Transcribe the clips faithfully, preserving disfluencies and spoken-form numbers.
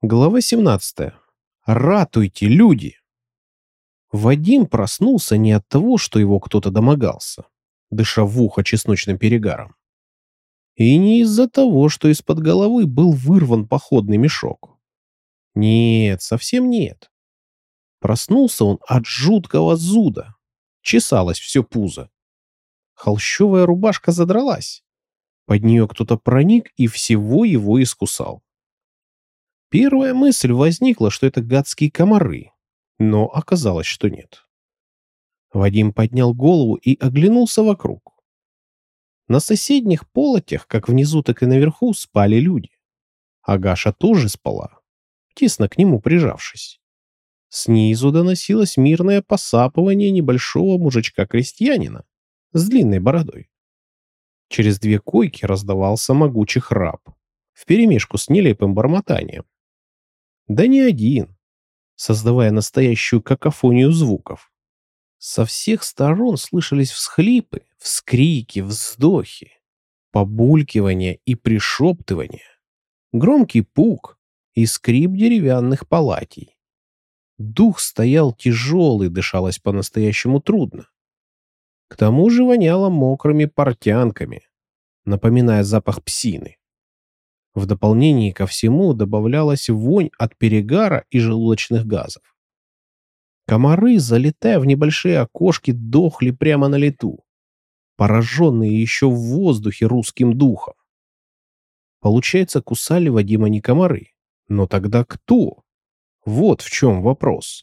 Глава семнадцатая. Ратуйте, люди! Вадим проснулся не от того, что его кто-то домогался, дыша в ухо чесночным перегаром. И не из-за того, что из-под головы был вырван походный мешок. Нет, совсем нет. Проснулся он от жуткого зуда. Чесалось все пузо. Холщовая рубашка задралась. Под нее кто-то проник и всего его искусал. Первая мысль возникла, что это гадские комары, но оказалось, что нет. Вадим поднял голову и оглянулся вокруг. На соседних полотях, как внизу, так и наверху, спали люди. Агаша тоже спала, тесно к нему прижавшись. Снизу доносилось мирное посапывание небольшого мужичка-крестьянина с длинной бородой. Через две койки раздавался могучий храп, вперемешку с нелепым бормотанием. Да не один, создавая настоящую какофонию звуков. Со всех сторон слышались всхлипы, вскрики, вздохи, побулькивание и пришептывание, громкий пук и скрип деревянных палатей. Дух стоял тяжелый, дышалось по-настоящему трудно. К тому же воняло мокрыми портянками, напоминая запах псины. В дополнение ко всему добавлялась вонь от перегара и желудочных газов. Комары, залетая в небольшие окошки, дохли прямо на лету, пораженные еще в воздухе русским духом. Получается, кусали Вадима не комары, но тогда кто? Вот в чем вопрос.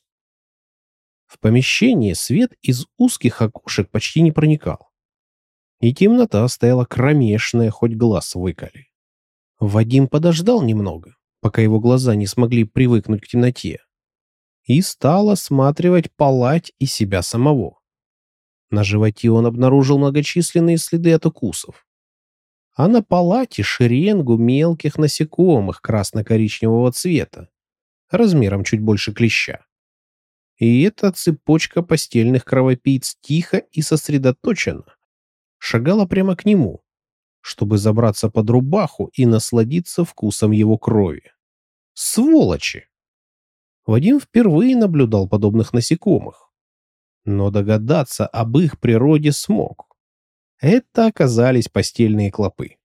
В помещении свет из узких окошек почти не проникал, и темнота стояла кромешная, хоть глаз выколи. Вадим подождал немного, пока его глаза не смогли привыкнуть к темноте, и стал осматривать палать и себя самого. На животе он обнаружил многочисленные следы от укусов, а на палате шеренгу мелких насекомых красно-коричневого цвета, размером чуть больше клеща. И эта цепочка постельных кровопийц тихо и сосредоточенно шагала прямо к нему, чтобы забраться под рубаху и насладиться вкусом его крови. Сволочи! Вадим впервые наблюдал подобных насекомых, но догадаться об их природе смог. Это оказались постельные клопы.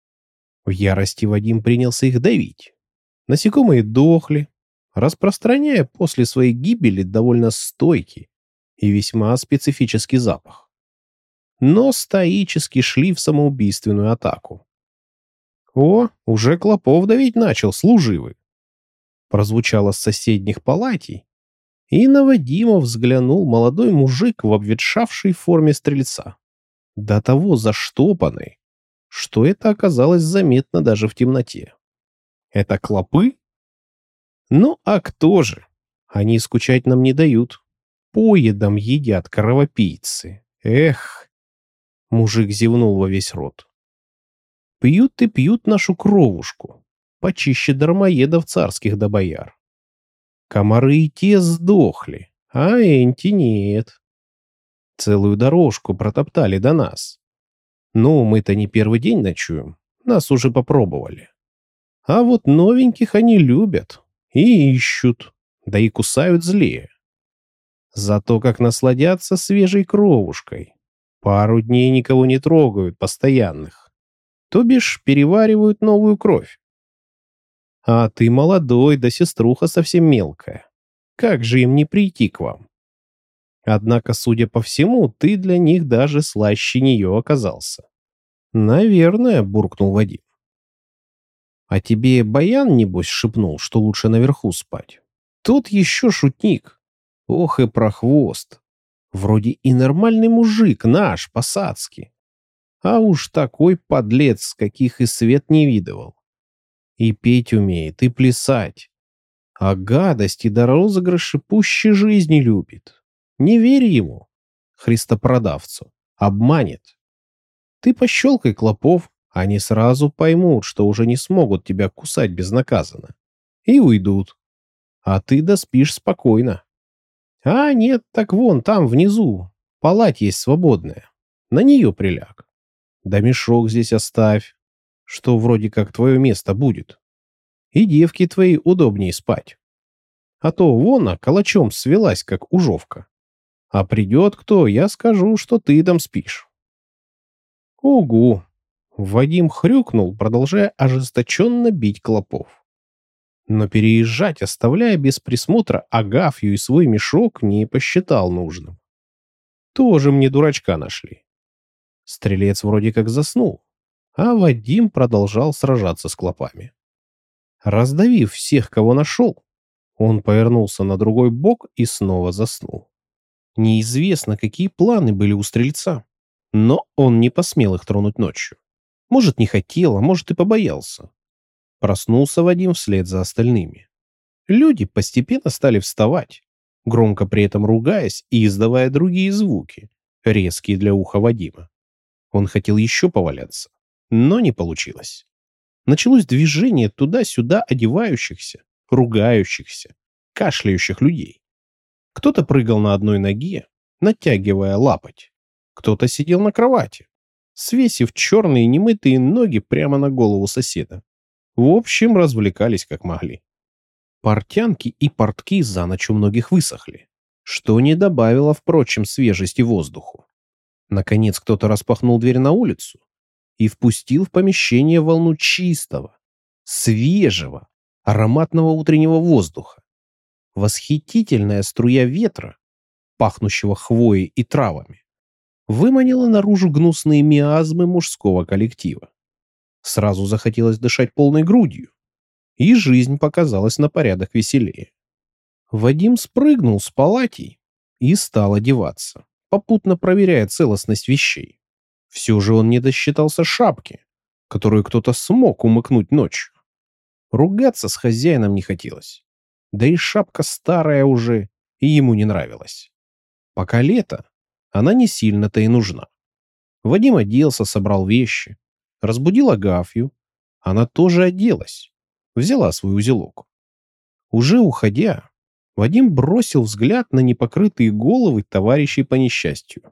В ярости Вадим принялся их давить. Насекомые дохли, распространяя после своей гибели довольно стойкий и весьма специфический запах, но стоически шли в самоубийственную атаку. «О, уже клопов давить начал, служивый!» Прозвучало с соседних палатей, и на Вадима взглянул молодой мужик в обветшавшей форме стрельца, до того заштопанный, что это оказалось заметно даже в темноте. «Это клопы? Ну, а кто же? Они скучать нам не дают. Поедом едят кровопийцы. Эх!» Мужик зевнул во весь рот. «Пьют и пьют нашу кровушку, почище дармоедов царских да бояр. Комары и те сдохли, а энти нет. Целую дорожку протоптали до нас. Ну, мы-то не первый день ночуем, нас уже попробовали. А вот новеньких они любят и ищут, да и кусают злее. Зато как насладятся свежей кровушкой. Пару дней никого не трогают, постоянных. То бишь переваривают новую кровь. А ты молодой, да сеструха совсем мелкая. Как же им не прийти к вам? Однако, судя по всему, ты для них даже слаще нее оказался». «Наверное», — буркнул Вадим. «А тебе Баян, небось, шепнул, что лучше наверху спать? Тот еще шутник. Ох и прохвост. Вроде и нормальный мужик наш, посадский. А уж такой подлец, каких и свет не видывал. И петь умеет, и плясать. А гадости да розыгрыши пуще жизни любит. Не верь ему, христопродавцу. Обманет. Ты пощелкай клопов, они сразу поймут, что уже не смогут тебя кусать безнаказанно. И уйдут. А ты доспишь спокойно. А нет, так вон там внизу палать есть свободная. На нее приляг. Да мешок здесь оставь, что вроде как твое место будет. и девке твоей удобней спать. А то вон она калачом свелась, как ужовка. А придет кто, я скажу, что ты там спишь». «Угу!» Вадим хрюкнул, продолжая ожесточенно бить клопов. Но переезжать, оставляя без присмотра Агафью и свой мешок, не посчитал нужным. Тоже мне дурачка нашли. Стрелец вроде как заснул, а Вадим продолжал сражаться с клопами. Раздавив всех, кого нашел, он повернулся на другой бок и снова заснул. Неизвестно, какие планы были у стрельца, но он не посмел их тронуть ночью. Может, не хотел, а может и побоялся. Проснулся Вадим вслед за остальными. Люди постепенно стали вставать, громко при этом ругаясь и издавая другие звуки, резкие для уха Вадима. Он хотел еще поваляться, но не получилось. Началось движение туда-сюда одевающихся, ругающихся, кашляющих людей. Кто-то прыгал на одной ноге, натягивая лапоть. Кто-то сидел на кровати, свесив черные немытые ноги прямо на голову соседа. В общем, развлекались как могли. Портянки и портки за ночь у многих высохли, что не добавило, впрочем, свежести воздуху. Наконец кто-то распахнул дверь на улицу и впустил в помещение волну чистого, свежего, ароматного утреннего воздуха. Восхитительная струя ветра, пахнущего хвоей и травами, выманила наружу гнусные миазмы мужского коллектива. Сразу захотелось дышать полной грудью, и жизнь показалась на порядок веселее. Вадим спрыгнул с палатей и стал одеваться, попутно проверяя целостность вещей. Все же он не досчитался шапки, которую кто-то смог умыкнуть ночью. Ругаться с хозяином не хотелось. Да и шапка старая уже, и ему не нравилась. Пока лето, она не сильно-то и нужна. Вадим оделся, собрал вещи, разбудил Агафью. Она тоже оделась, взяла свой узелок. Уже уходя, Вадим бросил взгляд на непокрытые головы товарищей по несчастью.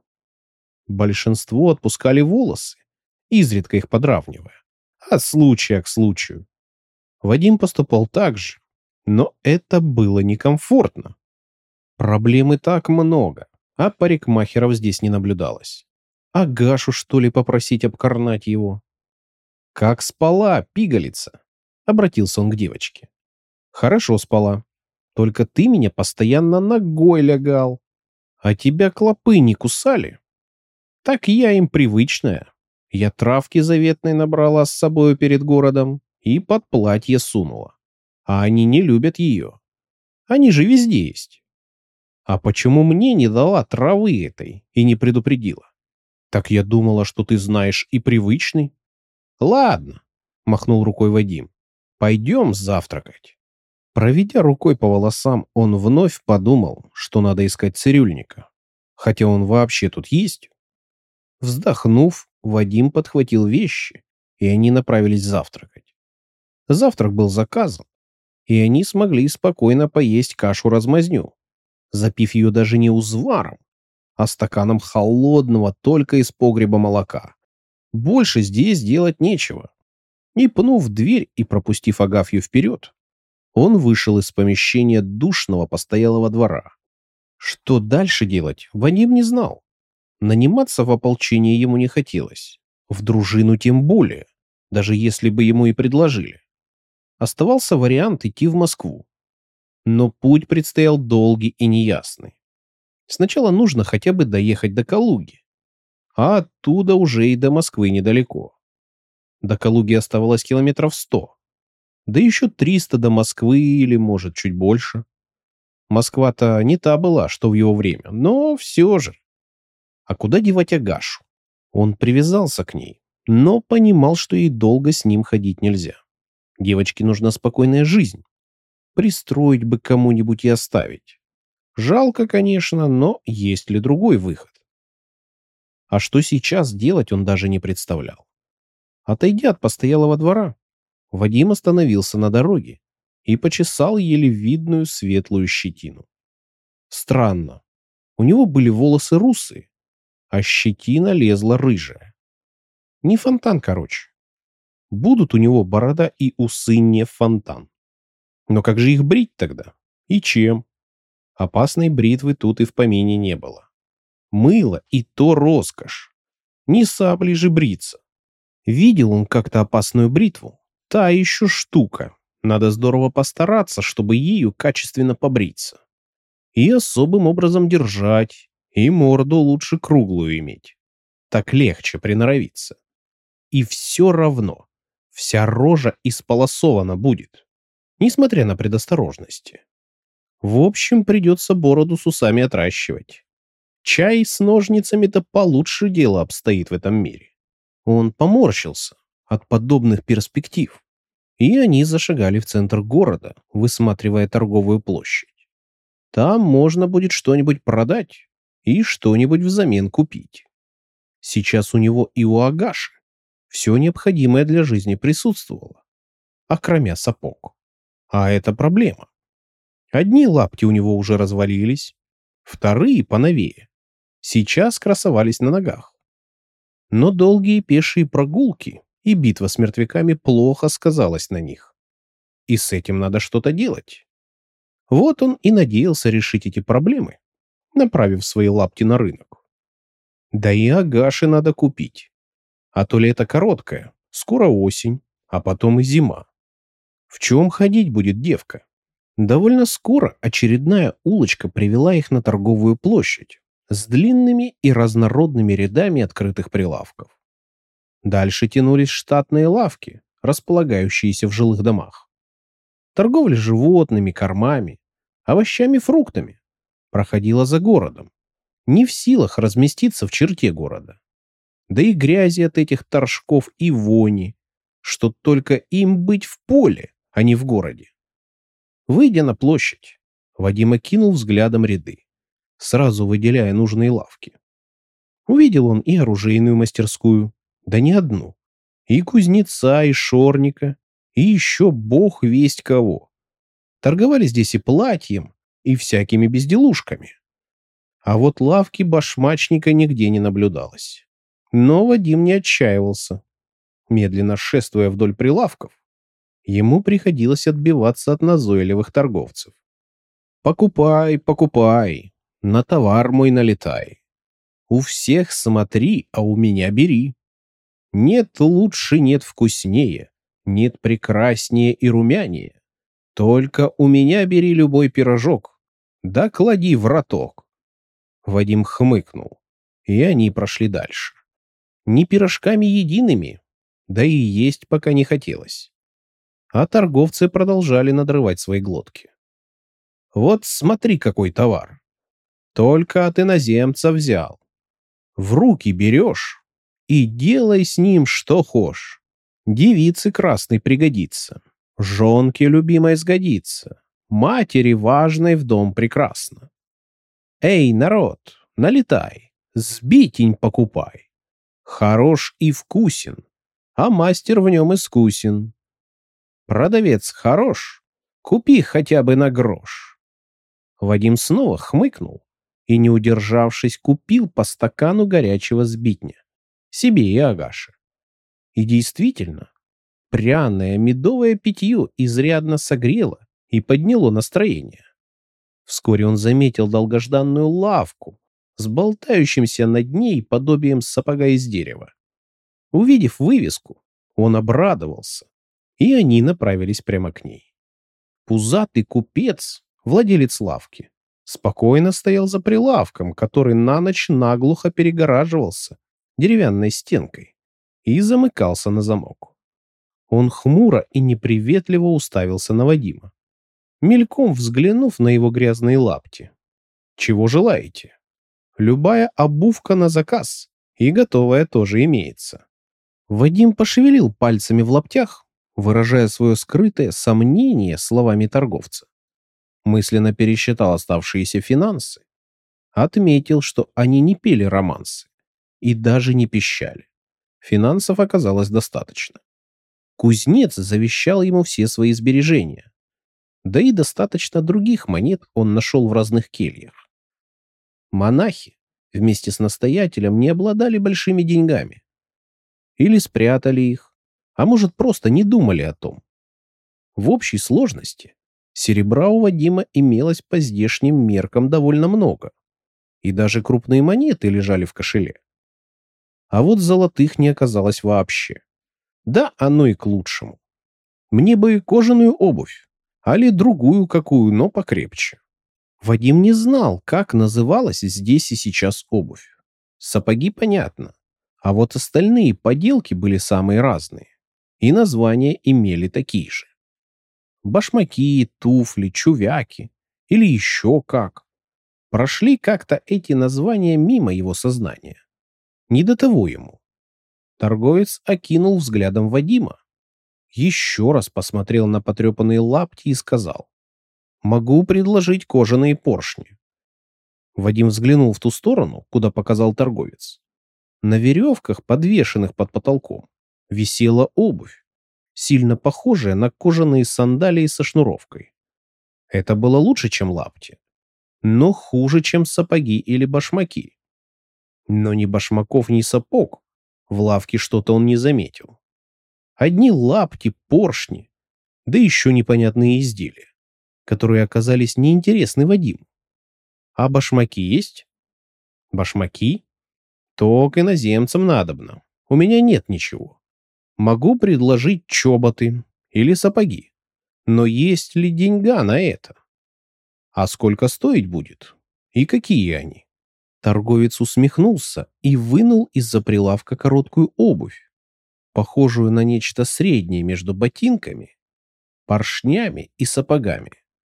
Большинство отпускали волосы, изредка их подравнивая, от случая к случаю. Вадим поступал так же, но это было некомфортно. Проблем и так много, а парикмахеров здесь не наблюдалось. А Гашу, что ли, попросить обкорнать его? «Как спала, пигалица?» — обратился он к девочке. «Хорошо спала. Только ты меня постоянно ногой лягал. А тебя клопы не кусали?» «Так я им привычная. Я травки заветной набрала с собою перед городом и под платье сунула. А они не любят ее. Они же везде есть. А почему мне не дала травы этой и не предупредила? Так я думала, что ты знаешь и привычный». «Ладно», — махнул рукой Вадим, — «пойдем завтракать». Проведя рукой по волосам, он вновь подумал, что надо искать цирюльника. Хотя он вообще тут есть. Вздохнув, Вадим подхватил вещи, и они направились завтракать. Завтрак был заказан, и они смогли спокойно поесть кашу-размазню, запив ее даже не узваром, а стаканом холодного только из погреба молока. Больше здесь делать нечего. И, пнув дверь и пропустив Агафью вперед, он вышел из помещения душного постоялого двора. Что дальше делать, Вадим не знал. Наниматься в ополчение ему не хотелось. В дружину тем более, даже если бы ему и предложили. Оставался вариант идти в Москву. Но путь предстоял долгий и неясный. Сначала нужно хотя бы доехать до Калуги, а оттуда уже и до Москвы недалеко. До Калуги оставалось километров сто, да еще триста до Москвы или, может, чуть больше. Москва-то не та была, что в его время, но все же. А куда девать Агашу? Он привязался к ней, но понимал, что ей долго с ним ходить нельзя. Девочке нужна спокойная жизнь. Пристроить бы кому-нибудь и оставить. Жалко, конечно, но есть ли другой выход? А что сейчас делать, он даже не представлял. Отойдя от постоялого двора, Вадим остановился на дороге и почесал еле видную светлую щетину. Странно. У него были волосы русые, а щетина лезла рыжая. Не фонтан, короче. Будут у него борода и усы не фонтан. Но как же их брить тогда? И чем? Опасной бритвы тут и в помине не было. Мыло и то роскошь. Не саблей же бриться. Видел он как-то опасную бритву. Та еще штука. Надо здорово постараться, чтобы ею качественно побриться. И особым образом держать, и морду лучше круглую иметь. Так легче приноровиться. И все равно вся рожа исполосована будет, несмотря на предосторожности. В общем, придется бороду с усами отращивать. Чай с ножницами-то получше дело обстоит в этом мире. Он поморщился от подобных перспектив, и они зашагали в центр города, высматривая торговую площадь. Там можно будет что-нибудь продать и что-нибудь взамен купить. Сейчас у него и у Агаши все необходимое для жизни присутствовало, окромя сапог. А это проблема. Одни лапти у него уже развалились, вторые поновее. Сейчас красовались на ногах. Но долгие пешие прогулки и битва с мертвяками плохо сказалась на них. И с этим надо что-то делать. Вот он и надеялся решить эти проблемы, направив свои лапти на рынок. Да и Агаши надо купить. А то лето короткое, скоро осень, а потом и зима. В чем ходить будет девка? Довольно скоро очередная улочка привела их на торговую площадь с длинными и разнородными рядами открытых прилавков. Дальше тянулись штатные лавки, располагающиеся в жилых домах. Торговля животными, кормами, овощами, фруктами проходила за городом, не в силах разместиться в черте города. Да и грязи от этих торжков и вони, что только им быть в поле, а не в городе. Выйдя на площадь, Вадим окинул взглядом ряды, сразу выделяя нужные лавки. Увидел он и оружейную мастерскую, да не одну, и кузнеца, и шорника, и еще бог весть кого. Торговали здесь и платьем, и всякими безделушками. А вот лавки башмачника нигде не наблюдалось. Но Вадим не отчаивался. Медленно шествуя вдоль прилавков, ему приходилось отбиваться от назойливых торговцев. «Покупай, покупай, на товар мой налетай. У всех смотри, а у меня бери. Нет лучше, нет вкуснее, нет прекраснее и румянее. Только у меня бери любой пирожок, да клади в роток». Вадим хмыкнул, и они прошли дальше. Не пирожками едиными, да и есть пока не хотелось. А торговцы продолжали надрывать свои глотки. «Вот смотри, какой товар. Только от иноземца взял. В руки берешь и делай с ним что хошь. Девице красной пригодится, жонке любимой сгодится, матери важной в дом прекрасно. Эй, народ, налетай, сбитень покупай. Хорош и вкусен, а мастер в нем искусен. Продавец хорош, купи хотя бы на грош». Вадим снова хмыкнул и, не удержавшись, купил по стакану горячего сбитня. Себе и Агаше. И действительно, пряное медовое питье изрядно согрело и подняло настроение. Вскоре он заметил долгожданную лавку с болтающимся над ней подобием сапога из дерева. Увидев вывеску, он обрадовался, и они направились прямо к ней. Пузатый купец, владелец лавки, спокойно стоял за прилавком, который на ночь наглухо перегораживался деревянной стенкой и замыкался на замок. Он хмуро и неприветливо уставился на Вадима, мельком взглянув на его грязные лапти. «Чего желаете? Любая обувка на заказ, и готовая тоже имеется». Вадим пошевелил пальцами в лаптях, выражая свое скрытое сомнение словами торговца. Мысленно пересчитал оставшиеся финансы, отметил, что они не пели романсы и даже не пищали. Финансов оказалось достаточно. Кузнец завещал ему все свои сбережения, да и достаточно других монет он нашел в разных кельях. Монахи вместе с настоятелем не обладали большими деньгами. Или спрятали их, а может, просто не думали о том. В общей сложности Серебра у Вадима имелось по здешним меркам довольно много, и даже крупные монеты лежали в кошеле. А вот золотых не оказалось вообще. Да, оно и к лучшему. Мне бы кожаную обувь, али другую какую, но покрепче. Вадим не знал, как называлась здесь и сейчас обувь. Сапоги понятно, а вот остальные поделки были самые разные, и названия имели такие же. Башмаки, туфли, чувяки или еще как. Прошли как-то эти названия мимо его сознания. Не до того ему. Торговец окинул взглядом Вадима, еще раз посмотрел на потрепанные лапти и сказал: «Могу предложить кожаные поршни». Вадим взглянул в ту сторону, куда показал торговец. На веревках, подвешенных под потолком, висела обувь, сильно похожая на кожаные сандалии со шнуровкой. Это было лучше, чем лапти, но хуже, чем сапоги или башмаки. Но ни башмаков, ни сапог в лавке что-то он не заметил. Одни лапти, поршни, да еще непонятные изделия, которые оказались неинтересны Вадиму. А башмаки есть? Башмаки? То к иноземцам надобно. У меня нет ничего. Могу предложить чоботы или сапоги. Но есть ли деньга на это? А сколько стоить будет? И какие они? Торговец усмехнулся и вынул из-за прилавка короткую обувь, похожую на нечто среднее между ботинками, поршнями и сапогами.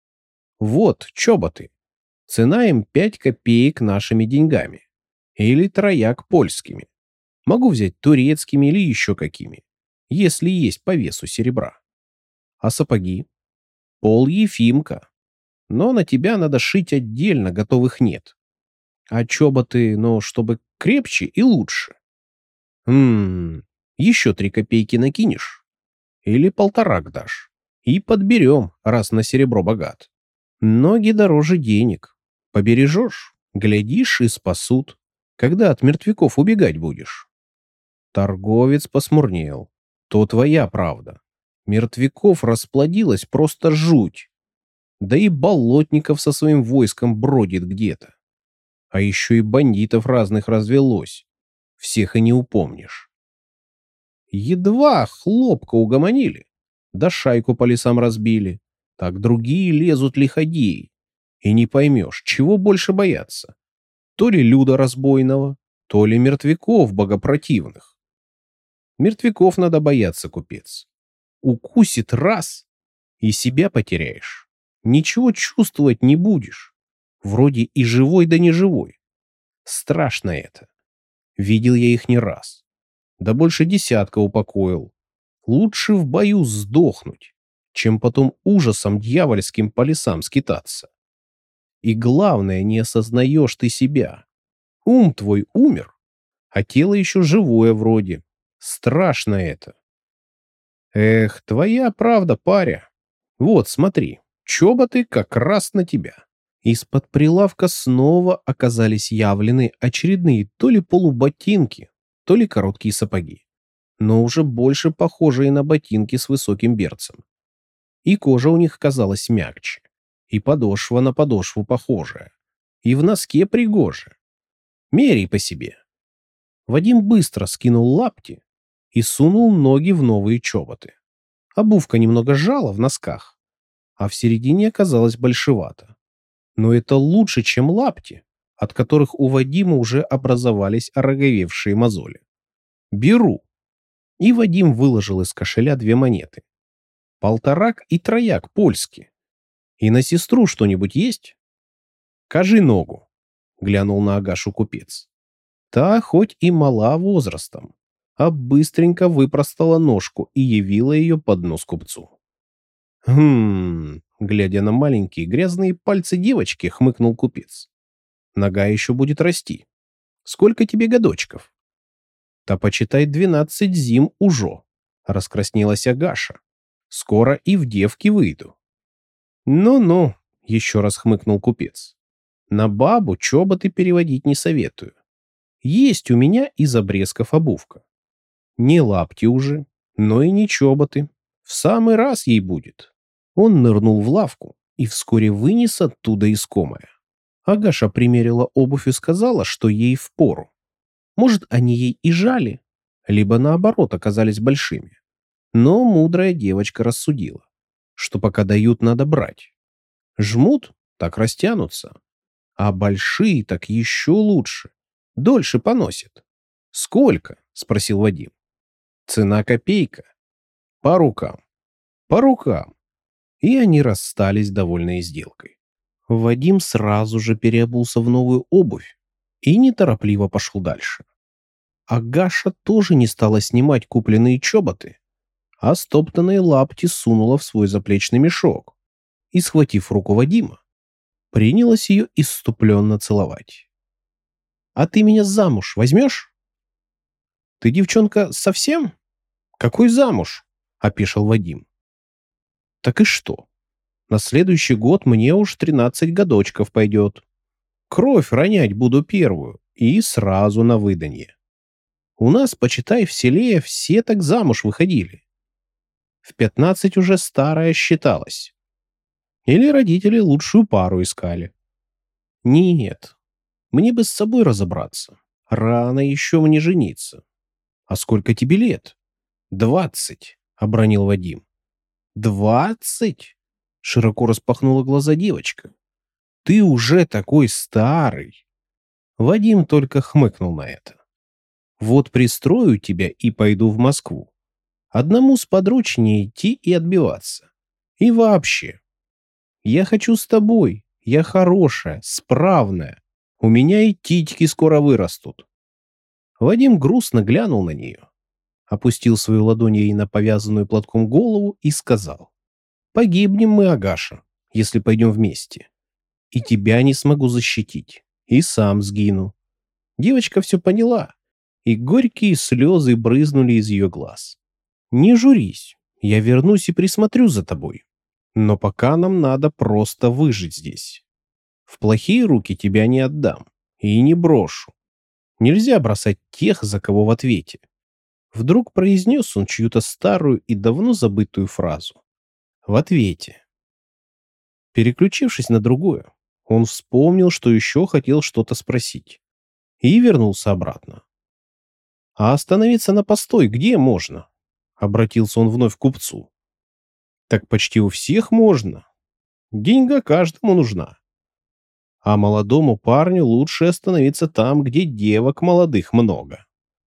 Вот чоботы. Цена им пять копеек нашими деньгами. Или трояк польскими. Могу взять турецкими или еще какими, если есть по весу серебра. А сапоги? Пол Ефимка. Но на тебя надо шить отдельно, готовых нет. А чоботы, но чтобы крепче и лучше. Хм, еще три копейки накинешь? Или полторак дашь? И подберем, раз на серебро богат. Ноги дороже денег. Побережешь, глядишь и спасут. Когда от мертвяков убегать будешь? Торговец посмурнел. То твоя правда. Мертвяков расплодилась просто жуть. Да и болотников со своим войском бродит где-то. А еще и бандитов разных развелось. Всех и не упомнишь. Едва хлопка угомонили, да шайку по лесам разбили. Так другие лезут лиходеи. И не поймешь, чего больше бояться. То ли люда разбойного, то ли мертвяков богопротивных. Мертвяков надо бояться, купец. Укусит раз, и себя потеряешь. Ничего чувствовать не будешь. Вроде и живой, да не живой. Страшно это. Видел я их не раз. Да больше десятка упокоил. Лучше в бою сдохнуть, чем потом ужасом дьявольским по лесам скитаться. И главное, не осознаешь ты себя. Ум твой умер, а тело еще живое вроде. Страшно это. Эх, твоя правда, паря. Вот, смотри, чоботы как раз на тебя. Из-под прилавка снова оказались явлены очередные то ли полуботинки, то ли короткие сапоги, но уже больше похожие на ботинки с высоким берцем. И кожа у них казалась мягче, и подошва на подошву похожая, и в носке пригоже. Меряй по себе. Вадим быстро скинул лапти и сунул ноги в новые чоботы. Обувка немного жала в носках, а в середине оказалась большевата. Но это лучше, чем лапти, от которых у Вадима уже образовались ороговевшие мозоли. «Беру». И Вадим выложил из кошеля две монеты. Полторак и трояк польские. И на сестру что-нибудь есть? «Кажи ногу», — глянул на Агашу купец. Та хоть и мала возрастом, а быстренько выпростала ножку и явила ее под нос купцу. «Хм...» — глядя на маленькие грязные пальцы девочки, хмыкнул купец. «Нога еще будет расти. Сколько тебе годочков?» «Та почитай двенадцать зим ужо», — раскраснелась Агаша. «Скоро и в девки выйду». «Ну-ну», — еще раз хмыкнул купец. «На бабу чоботы переводить не советую. Есть у меня из обрезков обувка. Не лапти уже, но и не чоботы. В самый раз ей будет. Он нырнул в лавку и вскоре вынес оттуда искомое. Агаша примерила обувь и сказала, что ей впору. Может, они ей и жали, либо наоборот оказались большими. Но мудрая девочка рассудила, что пока дают, надо брать. Жмут, так растянутся, а большие так еще лучше, дольше поносят. «Сколько?» — спросил Вадим. «Цена копейка. По рукам. По рукам». И они расстались, довольные сделкой. Вадим сразу же переобулся в новую обувь и неторопливо пошел дальше. Агаша тоже не стала снимать купленные чоботы, а стоптанные лапти сунула в свой заплечный мешок и, схватив руку Вадима, принялась ее исступленно целовать. «А ты меня замуж возьмешь?» «Ты, девчонка, совсем? Какой замуж?» — опешил Вадим. «Так и что? На следующий год мне уж тринадцать годочков пойдет. Кровь ронять буду первую и сразу на выданье. У нас, почитай, в селе все так замуж выходили. В пятнадцать уже старая считалась. Или родители лучшую пару искали. Нет, мне бы с собой разобраться. Рано еще мне жениться. А сколько тебе лет?» «Двадцать», — обронил Вадим. «Двадцать?» — широко распахнула глаза девочка. «Ты уже такой старый!» Вадим только хмыкнул на это. «Вот пристрою тебя и пойду в Москву. Одному сподручнее идти и отбиваться. И вообще, я хочу с тобой. Я хорошая, справная. У меня и титьки скоро вырастут». Вадим грустно глянул на нее, опустил свою ладонь ей на повязанную платком голову и сказал: «Погибнем мы, Агаша, если пойдем вместе. И тебя не смогу защитить, и сам сгину». Девочка все поняла, и горькие слезы брызнули из ее глаз. «Не журись, я вернусь и присмотрю за тобой. Но пока нам надо просто выжить здесь. В плохие руки тебя не отдам и не брошу. Нельзя бросать тех, за кого в ответе». Вдруг произнес он чью-то старую и давно забытую фразу. «В ответе». Переключившись на другое, он вспомнил, что еще хотел что-то спросить, и вернулся обратно. «А остановиться на постой где можно?» — обратился он вновь к купцу. «Так почти у всех можно. Деньга каждому нужна. А молодому парню лучше остановиться там, где девок молодых много.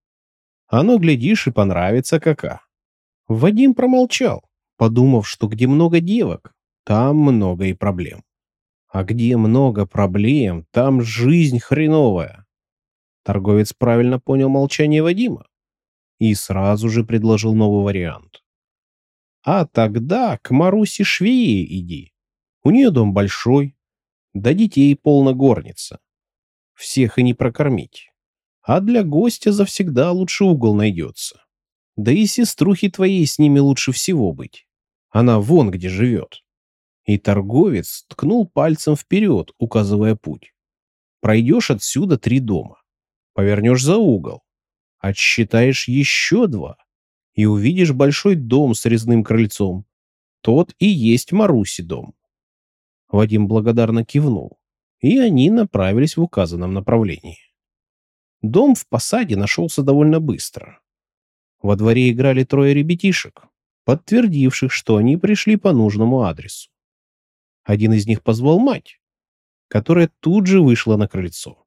Оно, глядишь, и понравится кака». Вадим промолчал, подумав, что где много девок, там много и проблем. А где много проблем, там жизнь хреновая. Торговец правильно понял молчание Вадима и сразу же предложил новый вариант. «А тогда к Марусе Швее иди. У нее дом большой, да детей полно горница. Всех и не прокормить. А для гостя завсегда лучше угол найдется. Да и сеструхи твоей с ними лучше всего быть. Она вон где живет». И торговец ткнул пальцем вперед, указывая путь. «Пройдешь отсюда три дома, повернешь за угол, отсчитаешь еще два и увидишь большой дом с резным крыльцом. Тот и есть Маруси дом». Вадим благодарно кивнул, и они направились в указанном направлении. Дом в посаде нашелся довольно быстро. Во дворе играли трое ребятишек, подтвердивших, что они пришли по нужному адресу. Один из них позвал мать, которая тут же вышла на крыльцо.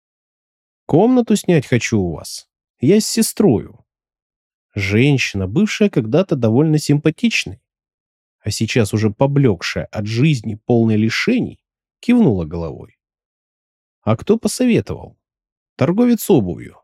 «Комнату снять хочу у вас. Я с сестрою». Женщина, бывшая когда-то довольно симпатичной, а сейчас уже поблекшая от жизни, полной лишений, кивнула головой. «А кто посоветовал?» «Торговец обувью».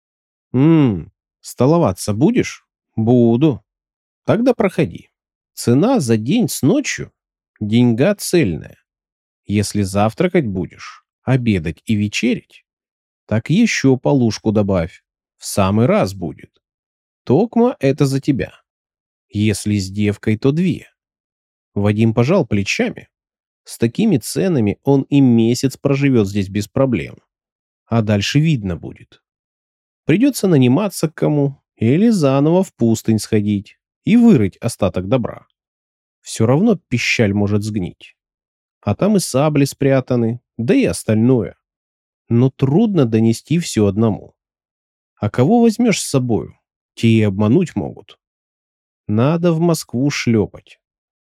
«Ммм, столоваться будешь?» «Буду». «Тогда проходи. Цена за день с ночью — деньга цельная. Если завтракать будешь, обедать и вечерить, так еще полушку добавь. В самый раз будет. Токма это за тебя. Если с девкой, то две». Вадим пожал плечами. С такими ценами он и месяц проживет здесь без проблем. А дальше видно будет. Придется наниматься к кому или заново в пустынь сходить и вырыть остаток добра. Все равно пищаль может сгнить. А там и сабли спрятаны, да и остальное. Но трудно донести все одному. А кого возьмешь с собою? Те и обмануть могут. Надо в Москву шлепать.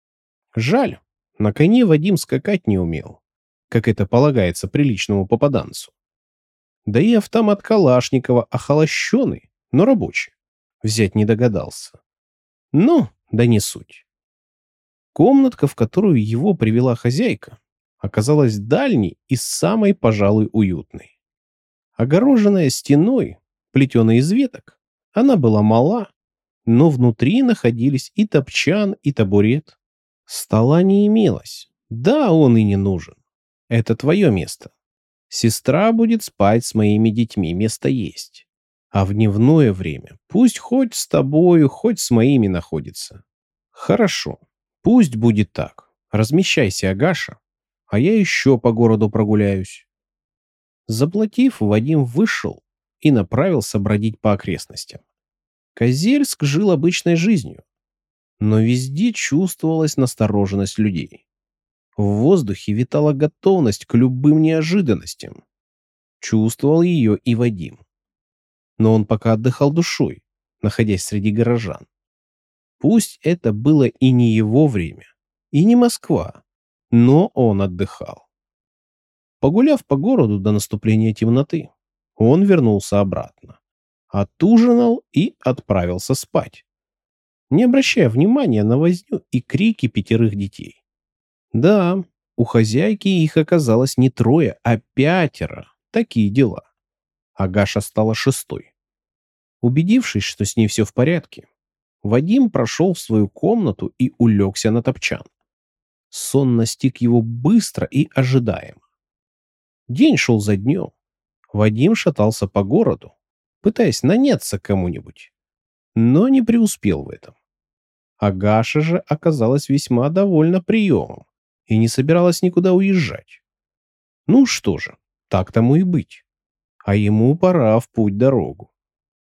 Жаль, на коне Вадим скакать не умел, как это полагается приличному попаданцу. Да и автомат Калашникова охолощенный, но рабочий. Взять не догадался. Ну, да не суть. Комнатка, в которую его привела хозяйка, оказалась дальней и самой, пожалуй, уютной. Огороженная стеной, плетеной из веток, она была мала, но внутри находились и топчан, и табурет. Стола не имелось. Да, он и не нужен. Это твое место. Сестра будет спать с моими детьми, место есть. А в дневное время пусть хоть с тобою, хоть с моими находится. Хорошо, пусть будет так. Размещайся, Агаша, а я еще по городу прогуляюсь. Заплатив, Вадим вышел и направился бродить по окрестностям. Козельск жил обычной жизнью, но везде чувствовалась настороженность людей. В воздухе витала готовность к любым неожиданностям. Чувствовал ее и Вадим. Но он пока отдыхал душой, находясь среди горожан. Пусть это было и не его время, и не Москва, но он отдыхал. Погуляв по городу до наступления темноты, он вернулся обратно, отужинал и отправился спать, не обращая внимания на возню и крики пятерых детей. Да, у хозяйки их оказалось не трое, а пятеро. Такие дела. Агаша стала шестой. Убедившись, что с ней все в порядке, Вадим прошел в свою комнату и улегся на топчан. Сон настиг его быстро и ожидаемо. День шел за днем. Вадим шатался по городу, пытаясь наняться к кому-нибудь, но не преуспел в этом. Агаша же оказалась весьма довольна приемом и не собиралась никуда уезжать. Ну что же, так тому и быть. А ему пора в путь-дорогу.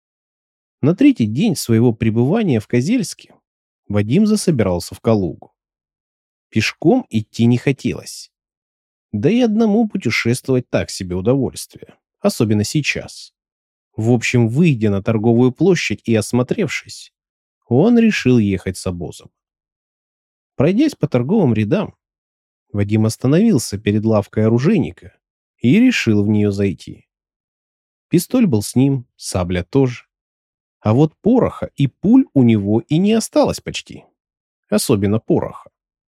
На третий день своего пребывания в Козельске Вадим засобирался в Калугу. Пешком идти не хотелось. Да и одному путешествовать так себе удовольствие, особенно сейчас. В общем, выйдя на торговую площадь и осмотревшись, он решил ехать с обозом. Пройдясь по торговым рядам, Вадим остановился перед лавкой оружейника и решил в нее зайти. Пистоль был с ним, сабля тоже. А вот пороха и пуль у него и не осталось почти. Особенно пороха.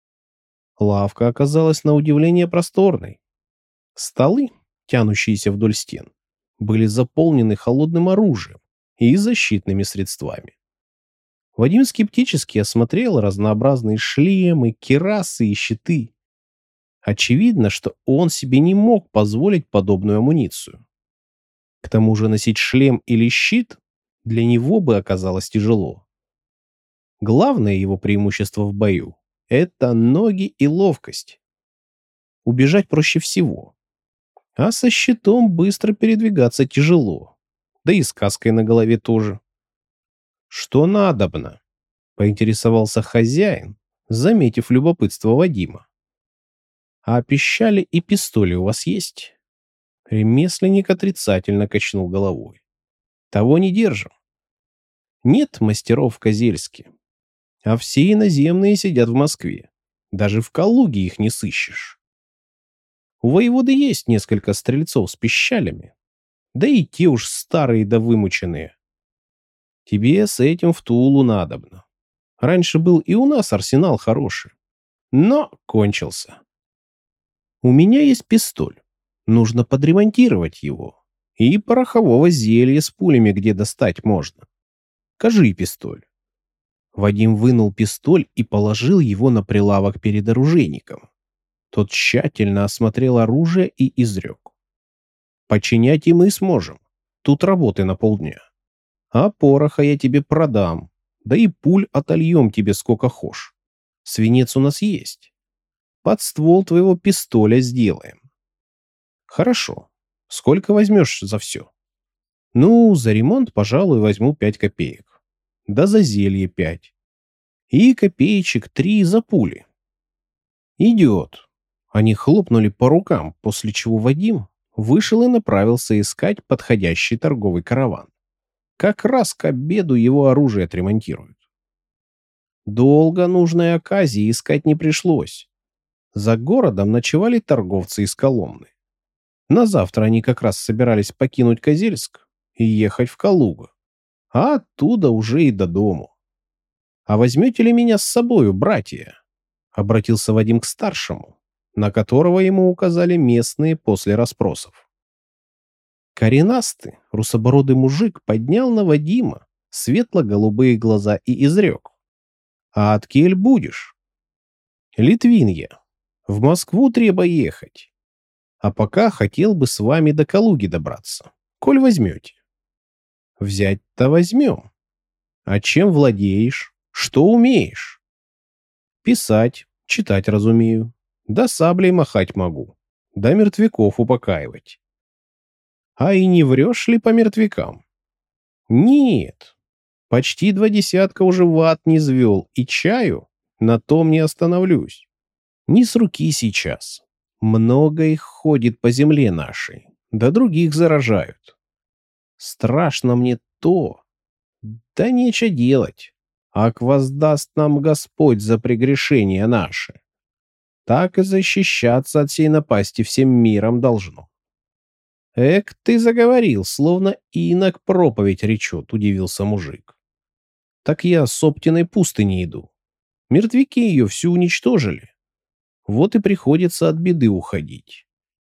Лавка оказалась на удивление просторной. Столы, тянущиеся вдоль стен, были заполнены холодным оружием и защитными средствами. Вадим скептически осмотрел разнообразные шлемы, кирасы и щиты. Очевидно, что он себе не мог позволить подобную амуницию. К тому же носить шлем или щит для него бы оказалось тяжело. Главное его преимущество в бою — это ноги и ловкость. Убежать проще всего, а со щитом быстро передвигаться тяжело, да и с каской на голове тоже. «Что надобно?» — поинтересовался хозяин, заметив любопытство Вадима. «А пищали и пистоли у вас есть?» Ремесленник отрицательно качнул головой. «Того не держим. Нет мастеров в Козельске, а все иноземные сидят в Москве. Даже в Калуге их не сыщешь. У воеводы есть несколько стрельцов с пищалями, да и те уж старые да вымученные. Тебе с этим в Тулу надобно. Раньше был и у нас арсенал хороший, но кончился. У меня есть пистоль. Нужно подремонтировать его. И порохового зелья с пулями где достать можно. Кажи пистоль». Вадим вынул пистоль и положил его на прилавок перед оружейником. Тот тщательно осмотрел оружие и изрек: «Починять и мы сможем. Тут работы на полдня. А пороха я тебе продам, да и пуль отольем тебе сколько хошь. Свинец у нас есть. Под ствол твоего пистоля сделаем». «Хорошо. Сколько возьмешь за все?» «Ну, за ремонт, пожалуй, возьму пять копеек. Да за зелье пять. и копеечек три за пули. Идет. Они хлопнули по рукам, после чего Вадим вышел и направился искать подходящий торговый караван. Как раз к обеду его оружие отремонтируют. Долго нужной оказии искать не пришлось. За городом ночевали торговцы из Коломны. На завтра они как раз собирались покинуть Козельск и ехать в Калугу, а оттуда уже и до дому. «А возьмете ли меня с собою, братья?» — обратился Вадим к старшему, на которого ему указали местные после расспросов. Коренастый, русобородый мужик поднял на Вадима светло-голубые глаза и изрек: «А от кель будешь?» «Литвин я. В Москву треба ехать. А пока хотел бы с вами до Калуги добраться, коль возьмете». «Взять-то возьмем. А чем владеешь? Что умеешь?» «Писать, читать разумею. Да саблей махать могу. Да мертвяков упокаивать». «А и не врешь ли по мертвякам?» «Нет. Почти два десятка уже в ад не звел, и чаю на том не остановлюсь. Не с руки сейчас. Много их ходит по земле нашей, да других заражают. Страшно мне то. Да нечего делать. Ак воздаст нам Господь за прегрешения наши. Так и защищаться от сей напасти всем миром должно». «Эк, ты заговорил, словно инок проповедь речет», — удивился мужик. «Так я с Оптиной пустыни иду. Мертвяки ее всю уничтожили. Вот и приходится от беды уходить».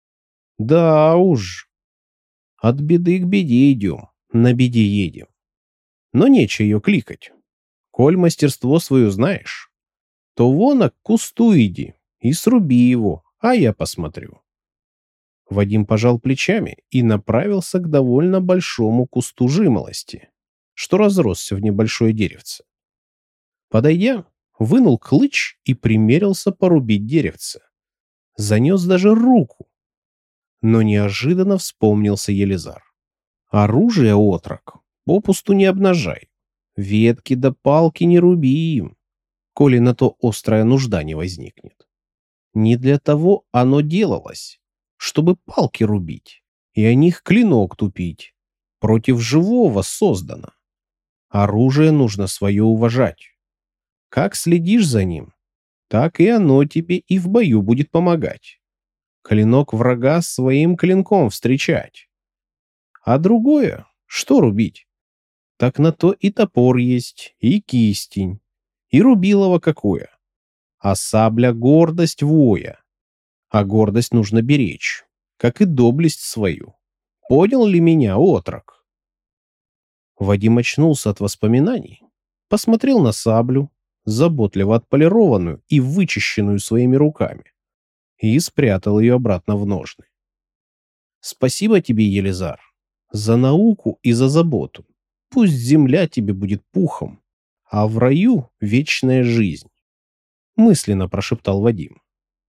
«Да уж, от беды к беде идем, на беде едем. Но нечего ее кликать. Коль мастерство свое знаешь, то вон к кусту иди и сруби его, а я посмотрю». Вадим пожал плечами и направился к довольно большому кусту жимолости, что разросся в небольшое деревце. Подойдя, вынул клыч и примерился порубить деревце. Занес даже руку. Но неожиданно вспомнился Елизар. «Оружие, отрок, попусту не обнажай. Ветки да палки не руби им, коли на то острая нужда не возникнет. Не для того оно делалось, чтобы палки рубить и о них клинок тупить. Против живого создано. Оружие нужно свое уважать. Как следишь за ним, так и оно тебе и в бою будет помогать. Клинок врага своим клинком встречать. А другое, что рубить? Так на то и топор есть, и кистень, и рубилово какое. А сабля — гордость воя. А гордость нужно беречь, как и доблесть свою. Понял ли меня, отрок?» Вадим очнулся от воспоминаний, посмотрел на саблю, заботливо отполированную и вычищенную своими руками, и спрятал ее обратно в ножны. «Спасибо тебе, Елизар, за науку и за заботу. Пусть земля тебе будет пухом, а в раю вечная жизнь», — мысленно прошептал Вадим.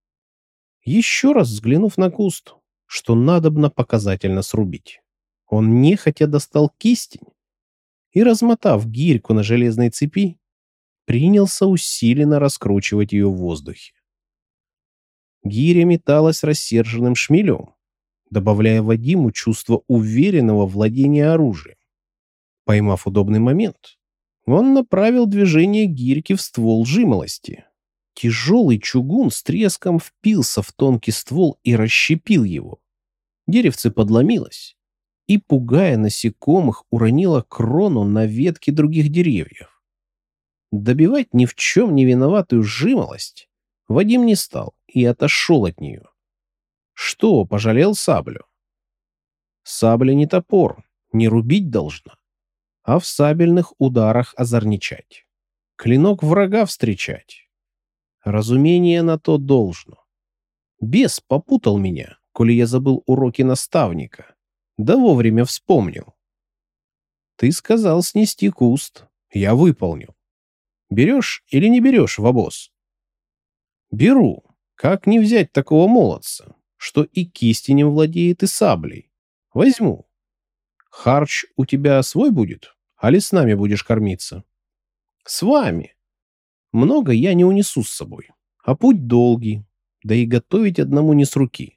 Еще раз взглянув на куст, что надобно показательно срубить, он нехотя достал кистень и, размотав гирьку на железной цепи, принялся усиленно раскручивать ее в воздухе. Гиря металась рассерженным шмелем, добавляя Вадиму чувство уверенного владения оружием. Поймав удобный момент, он направил движение гирьки в ствол жимолости. Тяжелый чугун с треском впился в тонкий ствол и расщепил его. Деревце подломилось и, пугая насекомых, уронило крону на ветки других деревьев. Добивать ни в чем не виноватую жимолость Вадим не стал и отошел от нее. Что, пожалел саблю? Сабля не топор, не рубить должна, а в сабельных ударах озорничать, клинок врага встречать. Разумение на то должно. Бес попутал меня, коли я забыл уроки наставника, да вовремя вспомнил. Ты сказал снести куст, я выполнил. Берешь или не берешь в обоз? Беру. Как не взять такого молодца, что и кистенем владеет, и саблей? Возьму. Харч у тебя свой будет, али с нами будешь кормиться? С вами. Много я не унесу с собой, а путь долгий, да и готовить одному не с руки.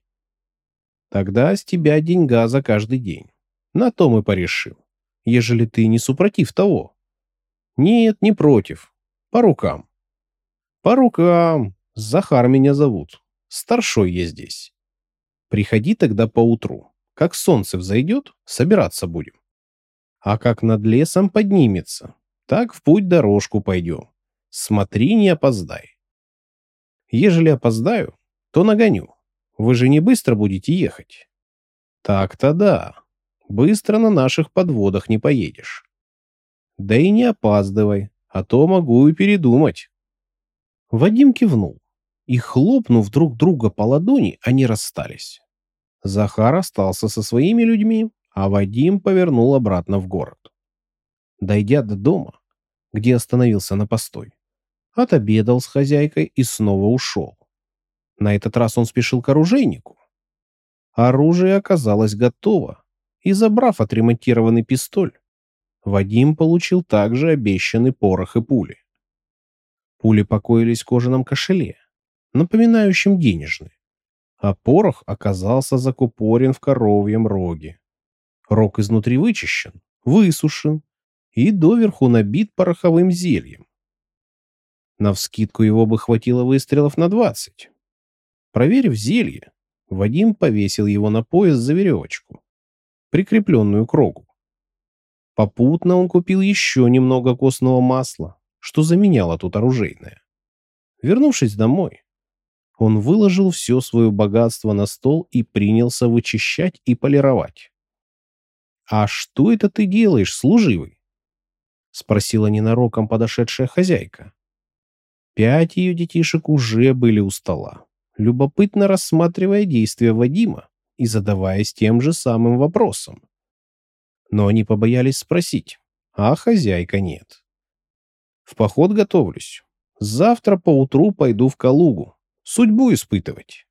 Тогда с тебя деньга за каждый день. На то мы порешим, ежели ты не супротив того. Нет, не против. По рукам. По рукам. Захар меня зовут. Старшой я здесь. Приходи тогда поутру. Как солнце взойдет, собираться будем. А как над лесом поднимется, так в путь дорожку пойдем. Смотри, не опоздай. Ежели опоздаю, то нагоню. Вы же не быстро будете ехать. Так-то да. Быстро на наших подводах не поедешь. Да и не опаздывай, а то могу и передумать. Вадим кивнул, и, хлопнув друг друга по ладони, они расстались. Захар остался со своими людьми, а Вадим повернул обратно в город. Дойдя до дома, где остановился на постой, отобедал с хозяйкой и снова ушел. На этот раз он спешил к оружейнику. Оружие оказалось готово, и, забрав отремонтированный пистоль, Вадим получил также обещанный порох и пули. Пули покоились в кожаном кошеле, напоминающем денежный, а порох оказался закупорен в коровьем роге. Рог изнутри вычищен, высушен и доверху набит пороховым зельем. Навскидку его бы хватило выстрелов на двадцать. Проверив зелье, Вадим повесил его на пояс за веревочку, прикрепленную к рогу. Попутно он купил еще немного костного масла, что заменяло тут оружейное. Вернувшись домой, он выложил все свое богатство на стол и принялся вычищать и полировать. «А что это ты делаешь, служивый?» — спросила ненароком подошедшая хозяйка. Пять ее детишек уже были у стола, любопытно рассматривая действия Вадима и задаваясь тем же самым вопросом. Но они побоялись спросить, а хозяйка нет. «В поход готовлюсь. Завтра поутру пойду в Калугу, судьбу испытывать».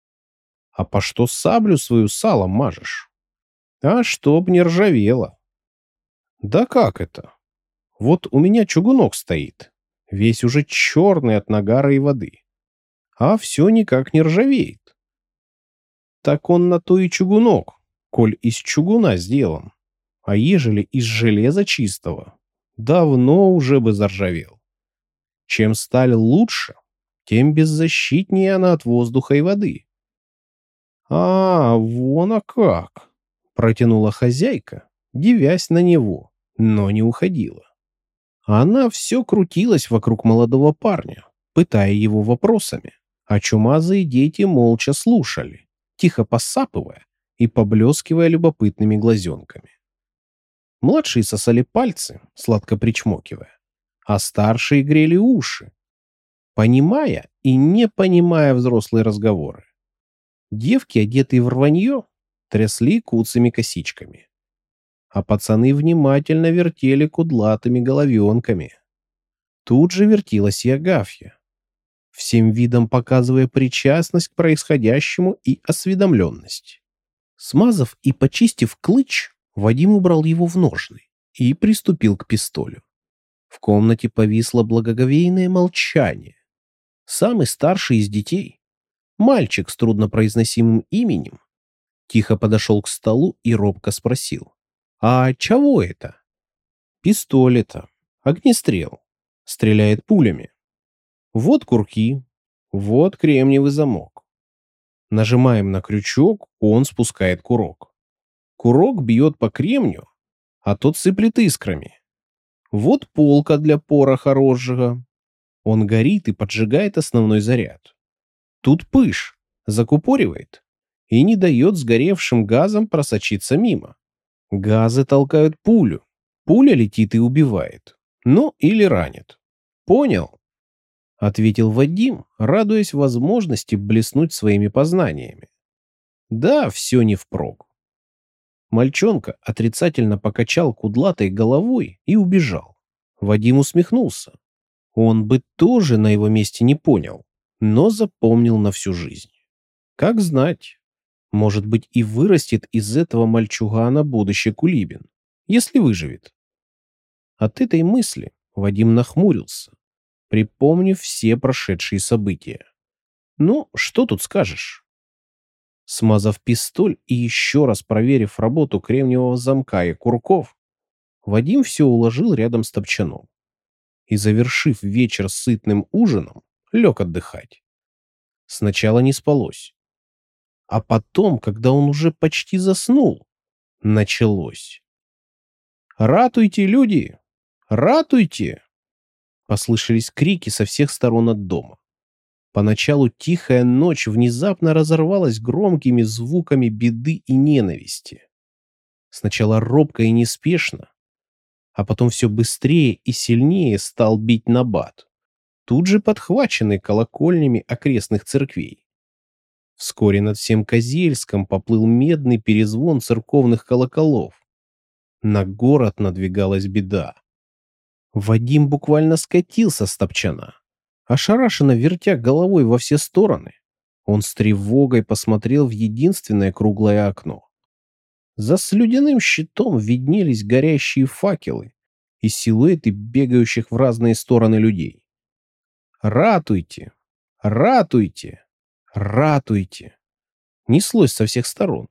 «А по что саблю свою салом мажешь?» «А чтоб не ржавело». «Да как это? Вот у меня чугунок стоит, весь уже черный от нагара и воды, а все никак не ржавеет». «Так он на то и чугунок, коль из чугуна сделан. А ежели из железа чистого, давно уже бы заржавел. Чем сталь лучше, тем беззащитнее она от воздуха и воды». «А, вон а как!» — протянула хозяйка, дивясь на него, но не уходила. Она все крутилась вокруг молодого парня, пытая его вопросами, а чумазые дети молча слушали, тихо посапывая и поблескивая любопытными глазенками. Младшие сосали пальцы, сладко причмокивая, а старшие грели уши, понимая и не понимая взрослые разговоры. Девки, одетые в рванье, трясли куцами косичками, а пацаны внимательно вертели кудлатыми головенками. Тут же вертелась и Агафья, всем видом показывая причастность к происходящему и осведомленность. Смазав и почистив клыч, Вадим убрал его в ножны и приступил к пистолю. В комнате повисло благоговейное молчание. Самый старший из детей, мальчик с труднопроизносимым именем, тихо подошел к столу и робко спросил: «А чего это?» «Пистоль это, огнестрел, стреляет пулями. Вот курки, вот кремниевый замок. Нажимаем на крючок, он спускает курок. Курок бьет по кремню, а тот сыплет искрами. Вот полка для пороха розжига. Он горит и поджигает основной заряд. Тут пыш закупоривает и не дает сгоревшим газом просочиться мимо. Газы толкают пулю. Пуля летит и убивает. Ну, или ранит. Понял?» — ответил Вадим, радуясь возможности блеснуть своими познаниями. «Да, все не впрок». Мальчонка отрицательно покачал кудлатой головой и убежал. Вадим усмехнулся. Он бы тоже на его месте не понял, но запомнил на всю жизнь. Как знать, может быть, и вырастет из этого мальчугана будущий Кулибин, если выживет. От этой мысли Вадим нахмурился, припомнив все прошедшие события. Ну, что тут скажешь? Смазав пистоль и еще раз проверив работу кремниевого замка и курков, Вадим все уложил рядом с топчаном и, завершив вечер сытным ужином, лег отдыхать. Сначала не спалось, а потом, когда он уже почти заснул, началось. «Ратуйте, люди! Ратуйте!» Послышались крики со всех сторон от дома. Поначалу тихая ночь внезапно разорвалась громкими звуками беды и ненависти. Сначала робко и неспешно, а потом все быстрее и сильнее стал бить набат, тут же подхваченный колокольнями окрестных церквей. Вскоре над всем Козельском поплыл медный перезвон церковных колоколов. На город надвигалась беда. Вадим буквально скатился с топчана. Ошарашенно вертя головой во все стороны, он с тревогой посмотрел в единственное круглое окно. За слюдяным щитом виднелись горящие факелы и силуэты бегающих в разные стороны людей. «Ратуйте! Ратуйте! Ратуйте!» Неслось со всех сторон.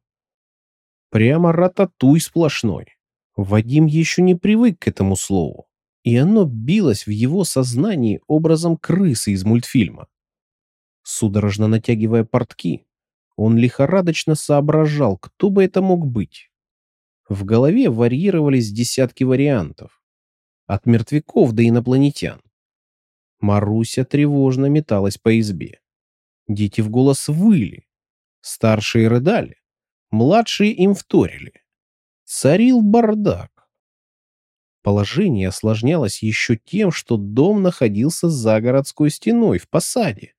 Прямо рататуй сплошной. Вадим еще не привык к этому слову, и оно билось в его сознании образом крысы из мультфильма. Судорожно натягивая портки, он лихорадочно соображал, кто бы это мог быть. В голове варьировались десятки вариантов. От мертвяков до инопланетян. Маруся тревожно металась по избе. Дети в голос выли. Старшие рыдали. Младшие им вторили. Царил бардак. Положение осложнялось еще тем, что дом находился за городской стеной в посаде.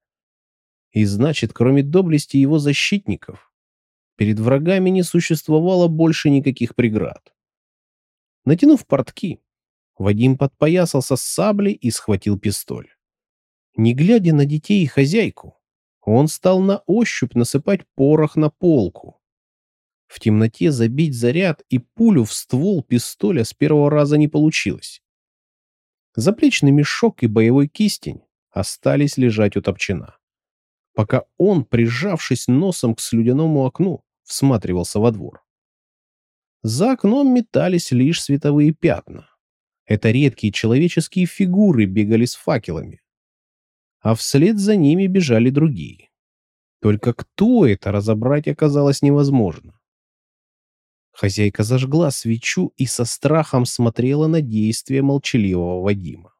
И значит, кроме доблести его защитников, перед врагами не существовало больше никаких преград. Натянув портки, Вадим подпоясался с саблей и схватил пистоль. Не глядя на детей и хозяйку, он стал на ощупь насыпать порох на полку. В темноте забить заряд и пулю в ствол пистоля с первого раза не получилось. Заплечный мешок и боевой кистень остались лежать у топчана, пока он, прижавшись носом к слюдяному окну, всматривался во двор. За окном метались лишь световые пятна. Это редкие человеческие фигуры бегали с факелами. А вслед за ними бежали другие. Только кто это, разобрать оказалось невозможно. Хозяйка зажгла свечу и со страхом смотрела на действия молчаливого Вадима.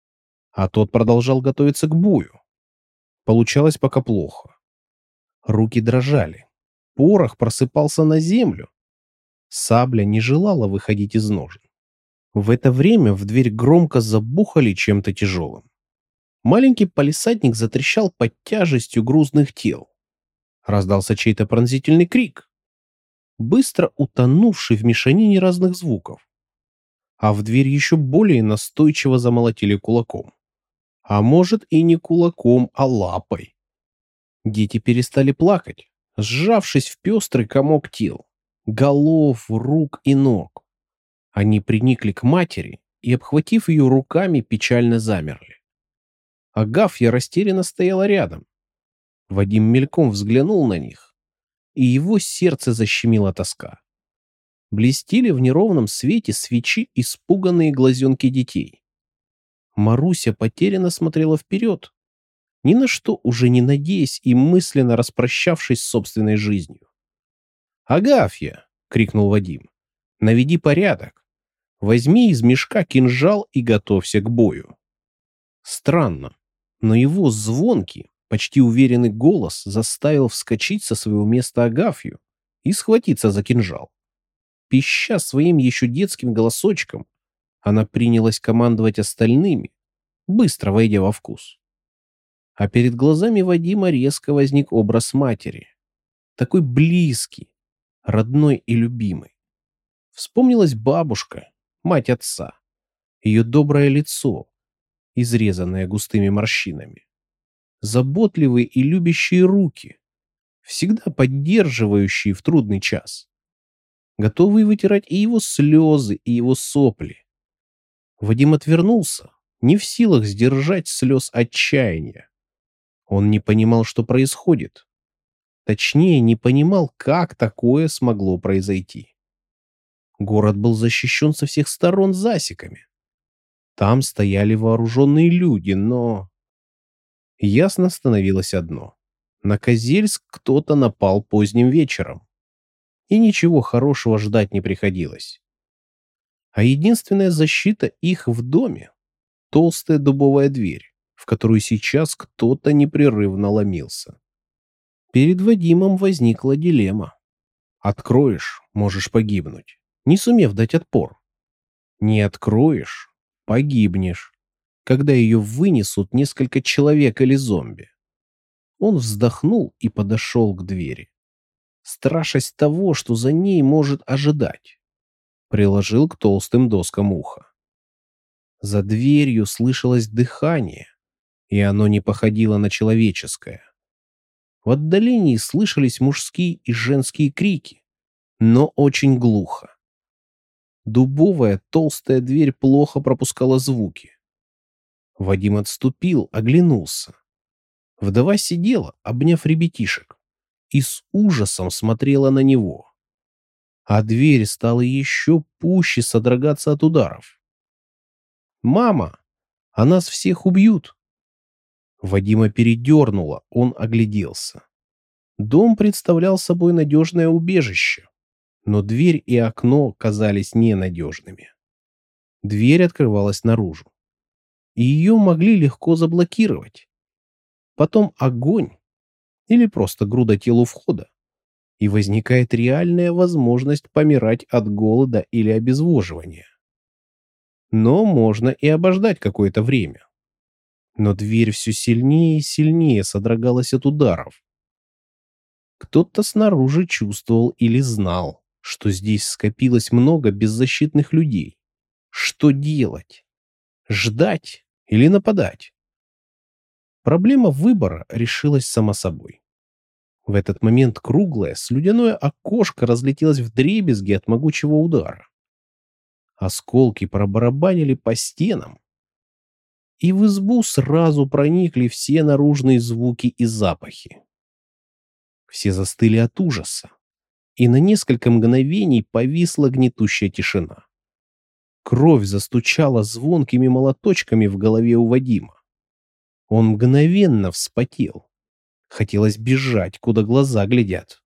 А тот продолжал готовиться к бою. Получалось пока плохо. Руки дрожали. Порох просыпался на землю. Сабля не желала выходить из ножен. В это время в дверь громко забухали чем-то тяжелым. Маленький палисадник затрещал под тяжестью грузных тел. Раздался чей-то пронзительный крик, быстро утонувший в мешанине разных звуков. А в дверь еще более настойчиво замолотили кулаком. А может и не кулаком, а лапой. Дети перестали плакать, сжавшись в пестрый комок тел, голов, рук и ног. Они приникли к матери и, обхватив ее руками, печально замерли. Агафья растерянно стояла рядом. Вадим мельком взглянул на них, и его сердце защемила тоска. Блестели в неровном свете свечи испуганные глазенки детей. Маруся потерянно смотрела вперед, ни на что уже не надеясь и мысленно распрощавшись с собственной жизнью. «Агафья!» — крикнул Вадим. «Наведи порядок. Возьми из мешка кинжал и готовься к бою». Странно, но его звонкий, почти уверенный голос заставил вскочить со своего места Агафью и схватиться за кинжал. Пища своим еще детским голосочком, она принялась командовать остальными, быстро войдя во вкус. А перед глазами Вадима резко возник образ матери, такой близкий, родной и любимый. Вспомнилась бабушка, мать отца, ее доброе лицо, изрезанное густыми морщинами, заботливые и любящие руки, всегда поддерживающие в трудный час, готовые вытирать и его слезы, и его сопли. Вадим отвернулся, не в силах сдержать слез отчаяния. Он не понимал, что происходит. Точнее, не понимал, как такое смогло произойти. Город был защищен со всех сторон засеками. Там стояли вооруженные люди, но... Ясно становилось одно. На Козельск кто-то напал поздним вечером. И ничего хорошего ждать не приходилось. А единственная защита их в доме — толстая дубовая дверь, в которую сейчас кто-то непрерывно ломился. Перед Вадимом возникла дилемма. Откроешь — можешь погибнуть, не сумев дать отпор. Не откроешь — погибнешь, когда ее вынесут несколько человек или зомби. Он вздохнул и подошел к двери, страшась того, что за ней может ожидать. Приложил к толстым доскам ухо. За дверью слышалось дыхание, и оно не походило на человеческое. В отдалении слышались мужские и женские крики, но очень глухо. Дубовая толстая дверь плохо пропускала звуки. Вадим отступил, оглянулся. Вдова сидела, обняв ребятишек, и с ужасом смотрела на него. А дверь стала еще пуще содрогаться от ударов. «Мама, а нас всех убьют!» Вадима передернуло, он огляделся. Дом представлял собой надежное убежище, но дверь и окно казались ненадежными. Дверь открывалась наружу, и ее могли легко заблокировать. Потом огонь или просто груда тел у входа, и возникает реальная возможность помирать от голода или обезвоживания. Но можно и обождать какое-то время. Но дверь все сильнее и сильнее содрогалась от ударов. Кто-то снаружи чувствовал или знал, что здесь скопилось много беззащитных людей. Что делать? Ждать или нападать? Проблема выбора решилась сама собой. В этот момент круглое слюдяное окошко разлетелось вдребезги от могучего удара. Осколки пробарабанили по стенам, и в избу сразу проникли все наружные звуки и запахи. Все застыли от ужаса, и на несколько мгновений повисла гнетущая тишина. Кровь застучала звонкими молоточками в голове у Вадима. Он мгновенно вспотел. Хотелось бежать, куда глаза глядят.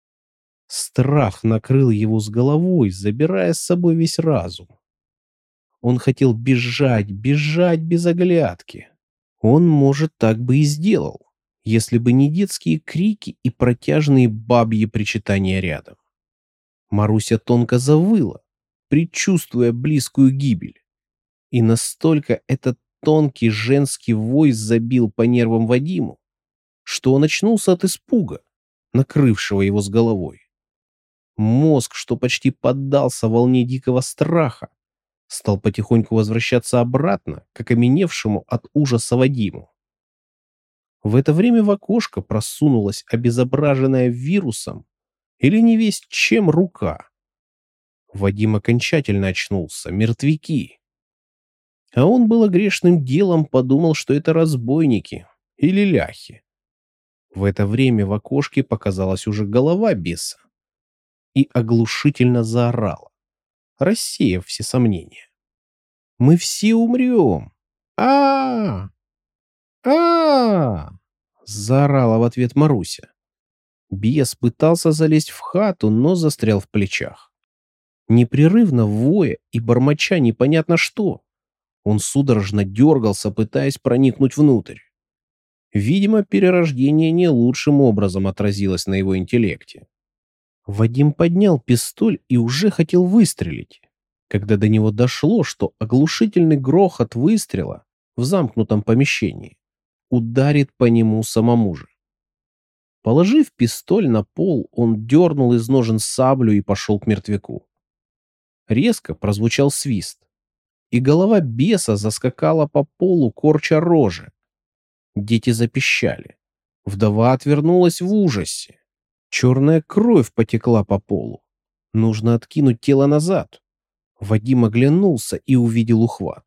Страх накрыл его с головой, забирая с собой весь разум. Он хотел бежать, бежать без оглядки. Он, может, так бы и сделал, если бы не детские крики и протяжные бабьи причитания рядом. Маруся тонко завыла, предчувствуя близкую гибель. И настолько этот тонкий женский вой забил по нервам Вадиму, что он очнулся от испуга, накрывшего его с головой. Мозг, что почти поддался волне дикого страха, стал потихоньку возвращаться обратно к окаменевшему от ужаса Вадиму. В это время в окошко просунулась обезображенная вирусом или невесть чем рука. Вадим окончательно очнулся. Мертвяки. А он было грешным делом подумал, что это разбойники или ляхи. В это время в окошке показалась уже голова беса и оглушительно заорала, рассеяв все сомнения. «Мы все умрем! а а а заорала в ответ Маруся. Бес пытался залезть в хату, но застрял в плечах. Непрерывно воя и бормоча непонятно что, он судорожно дергался, пытаясь проникнуть внутрь. Видимо, перерождение не лучшим образом отразилось на его интеллекте. Вадим поднял пистоль и уже хотел выстрелить, когда до него дошло, что оглушительный грохот выстрела в замкнутом помещении ударит по нему самому же. Положив пистоль на пол, он дернул из ножен саблю и пошел к мертвяку. Резко прозвучал свист, и голова беса заскакала по полу, корча рожи. Дети запищали. Вдова отвернулась в ужасе. Черная кровь потекла по полу. Нужно откинуть тело назад. Вадим оглянулся и увидел ухват.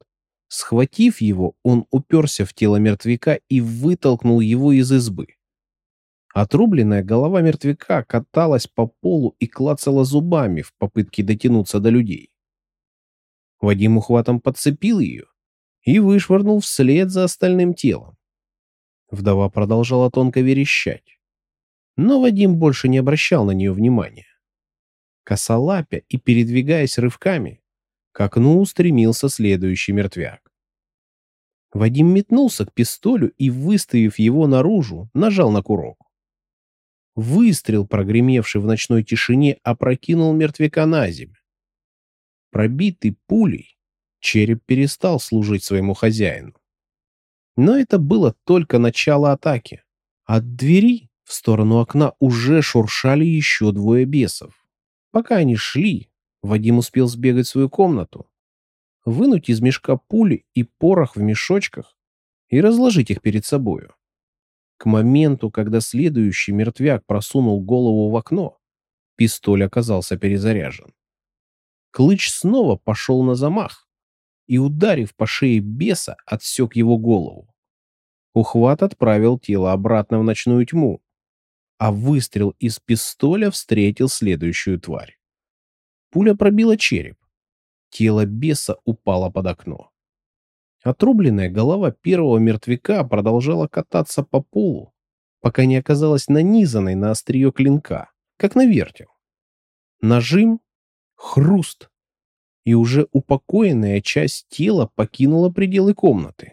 Схватив его, он уперся в тело мертвяка и вытолкнул его из избы. Отрубленная голова мертвяка каталась по полу и клацала зубами в попытке дотянуться до людей. Вадим ухватом подцепил ее и вышвырнул вслед за остальным телом. Вдова продолжала тонко верещать, но Вадим больше не обращал на нее внимания. Косолапя и передвигаясь рывками, к окну устремился следующий мертвяк. Вадим метнулся к пистолю и, выставив его наружу, нажал на курок. Выстрел, прогремевший в ночной тишине, опрокинул мертвяка на землю. Пробитый пулей, череп перестал служить своему хозяину. Но это было только начало атаки. От двери в сторону окна уже шуршали еще двое бесов. Пока они шли, Вадим успел сбегать в свою комнату, вынуть из мешка пули и порох в мешочках и разложить их перед собою. К моменту, когда следующий мертвяк просунул голову в окно, пистоль оказался перезаряжен. Клыч снова пошел на замах и, ударив по шее беса, отсек его голову. Ухват отправил тело обратно в ночную тьму, а выстрел из пистоля встретил следующую тварь. Пуля пробила череп. Тело беса упало под окно. Отрубленная голова первого мертвяка продолжала кататься по полу, пока не оказалась нанизанной на острие клинка, как на вертел. Нажим, хруст, и уже упокоенная часть тела покинула пределы комнаты.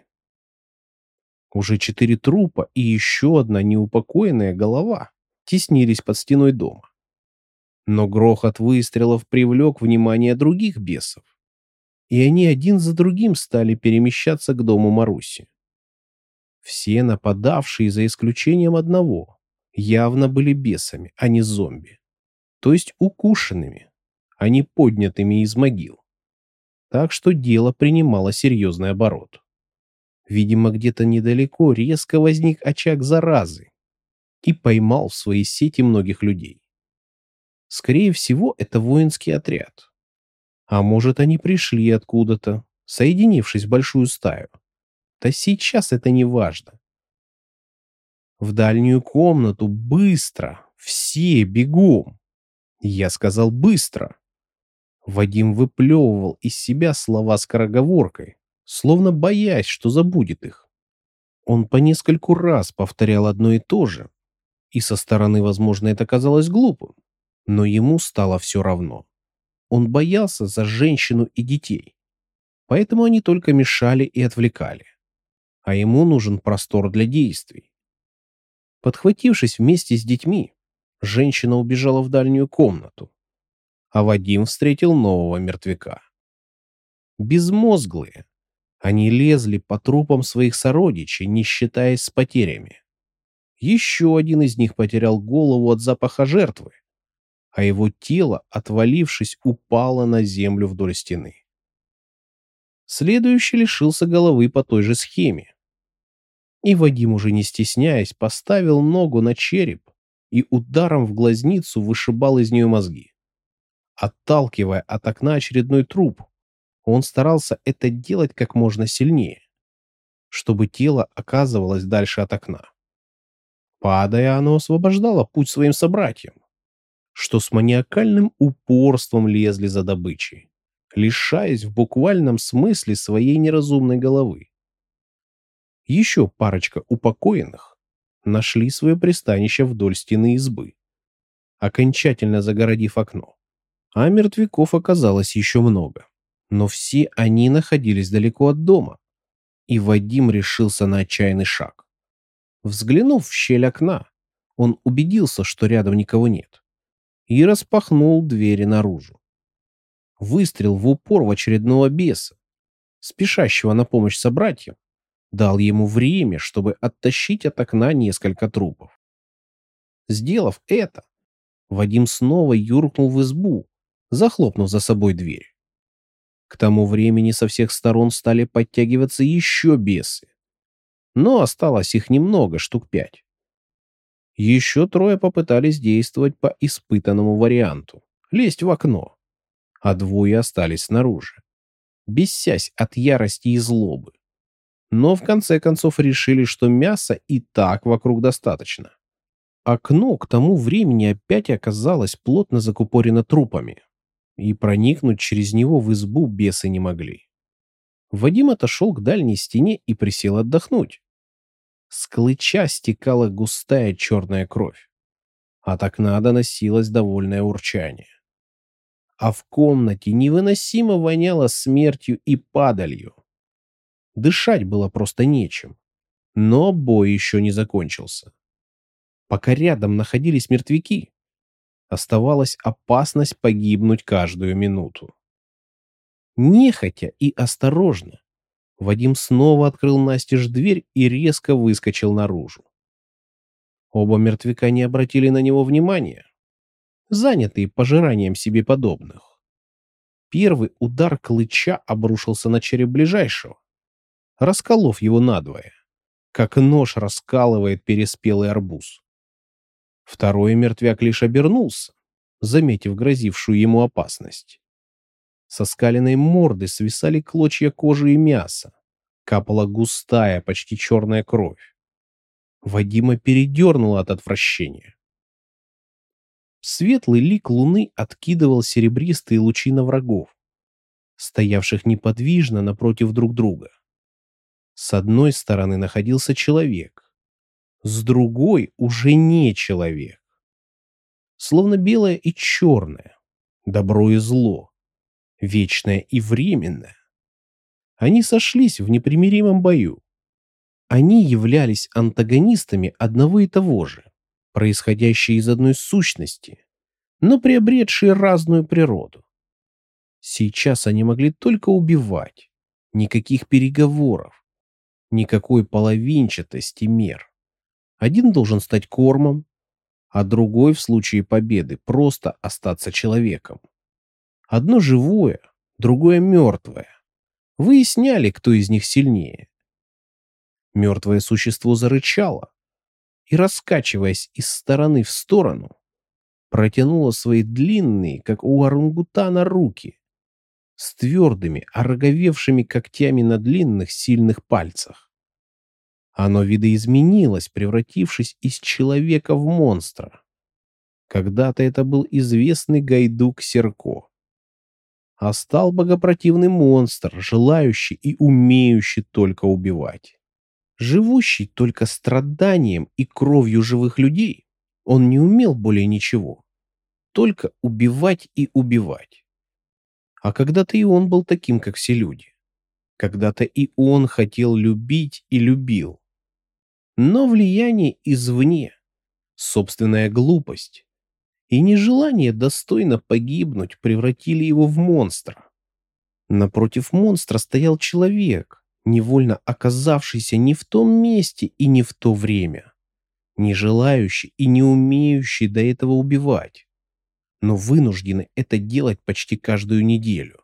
Уже четыре трупа и еще одна неупокоенная голова теснились под стеной дома. Но грохот выстрелов привлек внимание других бесов, и они один за другим стали перемещаться к дому Маруси. Все нападавшие, за исключением одного, явно были бесами, а не зомби, то есть укушенными, а не поднятыми из могил. Так что дело принимало серьезный оборот. Видимо, где-то недалеко резко возник очаг заразы и поймал в свои сети многих людей. Скорее всего, это воинский отряд. А может, они пришли откуда-то, соединившись в большую стаю. Да сейчас это не важно. В дальнюю комнату быстро, все бегом. Я сказал быстро. Вадим выплевывал из себя слова скороговоркой, словно боясь, что забудет их. Он по нескольку раз повторял одно и то же, и со стороны, возможно, это казалось глупым, но ему стало все равно. Он боялся за женщину и детей, поэтому они только мешали и отвлекали, а ему нужен простор для действий. Подхватившись вместе с детьми, женщина убежала в дальнюю комнату, а Вадим встретил нового мертвяка. Безмозглые, они лезли по трупам своих сородичей, не считаясь с потерями. Еще один из них потерял голову от запаха жертвы, а его тело, отвалившись, упало на землю вдоль стены. Следующий лишился головы по той же схеме. И Вадим, уже не стесняясь, поставил ногу на череп и ударом в глазницу вышибал из нее мозги. Отталкивая от окна очередной труп, он старался это делать как можно сильнее, чтобы тело оказывалось дальше от окна. Падая, оно освобождало путь своим собратьям, что с маниакальным упорством лезли за добычей, лишаясь в буквальном смысле своей неразумной головы. Еще парочка упокоенных нашли свое пристанище вдоль стены избы, окончательно загородив окно. А мертвяков оказалось еще много, но все они находились далеко от дома, и Вадим решился на отчаянный шаг. Взглянув в щель окна, он убедился, что рядом никого нет, и распахнул двери наружу. Выстрел в упор в очередного беса, спешащего на помощь собратьям, дал ему время, чтобы оттащить от окна несколько трупов. Сделав это, Вадим снова юркнул в избу, захлопнув за собой дверь. К тому времени со всех сторон стали подтягиваться еще бесы, но осталось их немного, штук пять. Еще трое попытались действовать по испытанному варианту — лезть в окно, а двое остались снаружи. бесясь от ярости и злобы. Но в конце концов решили, что мяса и так вокруг достаточно. Окно к тому времени опять оказалось плотно закупорено трупами, и проникнуть через него в избу бесы не могли. Вадим отошел к дальней стене и присел отдохнуть. С клыча стекала густая черная кровь. От окна доносилось довольное урчание. А в комнате невыносимо воняло смертью и падалью. Дышать было просто нечем. Но бой еще не закончился. Пока рядом находились мертвяки, оставалась опасность погибнуть каждую минуту. Нехотя и осторожно Вадим снова открыл настежь дверь и резко выскочил наружу. Оба мертвяка не обратили на него внимания, занятые пожиранием себе подобных. Первый удар клыча обрушился на череп ближайшего, расколов его надвое, как нож раскалывает переспелый арбуз. Второй мертвяк лишь обернулся, заметив грозившую ему опасность. Со скаленной морды свисали клочья кожи и мяса, капала густая, почти черная кровь. Вадима передернуло от отвращения. Светлый лик луны откидывал серебристые лучи на врагов, стоявших неподвижно напротив друг друга. С одной стороны находился человек, с другой уже не человек. Словно белое и черное, добро и зло, вечное и временное. Они сошлись в непримиримом бою. Они являлись антагонистами одного и того же, происходящие из одной сущности, но приобретшие разную природу. Сейчас они могли только убивать, никаких переговоров, никакой половинчатости мер. Один должен стать кормом, а другой в случае победы просто остаться человеком. Одно живое, другое мертвое. Выясняли, кто из них сильнее. Мертвое существо зарычало и, раскачиваясь из стороны в сторону, протянуло свои длинные, как у орангутана, руки с твердыми, ороговевшими когтями на длинных, сильных пальцах. Оно видоизменилось, превратившись из человека в монстра. Когда-то это был известный гайдук Серко, а стал богопротивный монстр, желающий и умеющий только убивать. Живущий только страданием и кровью живых людей, он не умел более ничего, только убивать и убивать. А когда-то и он был таким, как все люди. Когда-то и он хотел любить и любил. Но влияние извне, собственная глупость и нежелание достойно погибнуть превратили его в монстра. Напротив монстра стоял человек, невольно оказавшийся не в том месте и не в то время, не желающий и не умеющий до этого убивать, но вынужденный это делать почти каждую неделю.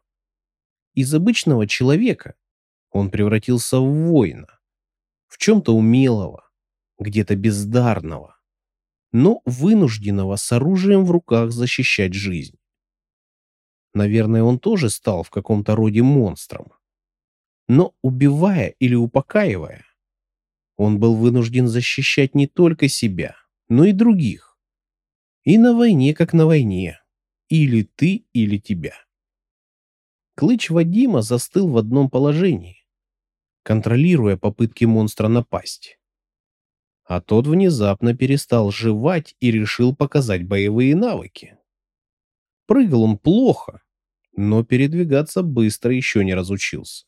Из обычного человека он превратился в воина, в чем-то умелого, где-то бездарного, но вынужденного с оружием в руках защищать жизнь. Наверное, он тоже стал в каком-то роде монстром. Но убивая или упокаивая, он был вынужден защищать не только себя, но и других. И на войне, как на войне. Или ты, или тебя. Клыч Вадима застыл в одном положении, контролируя попытки монстра напасть. А тот внезапно перестал жевать и решил показать боевые навыки. Прыгал он плохо, но передвигаться быстро еще не разучился.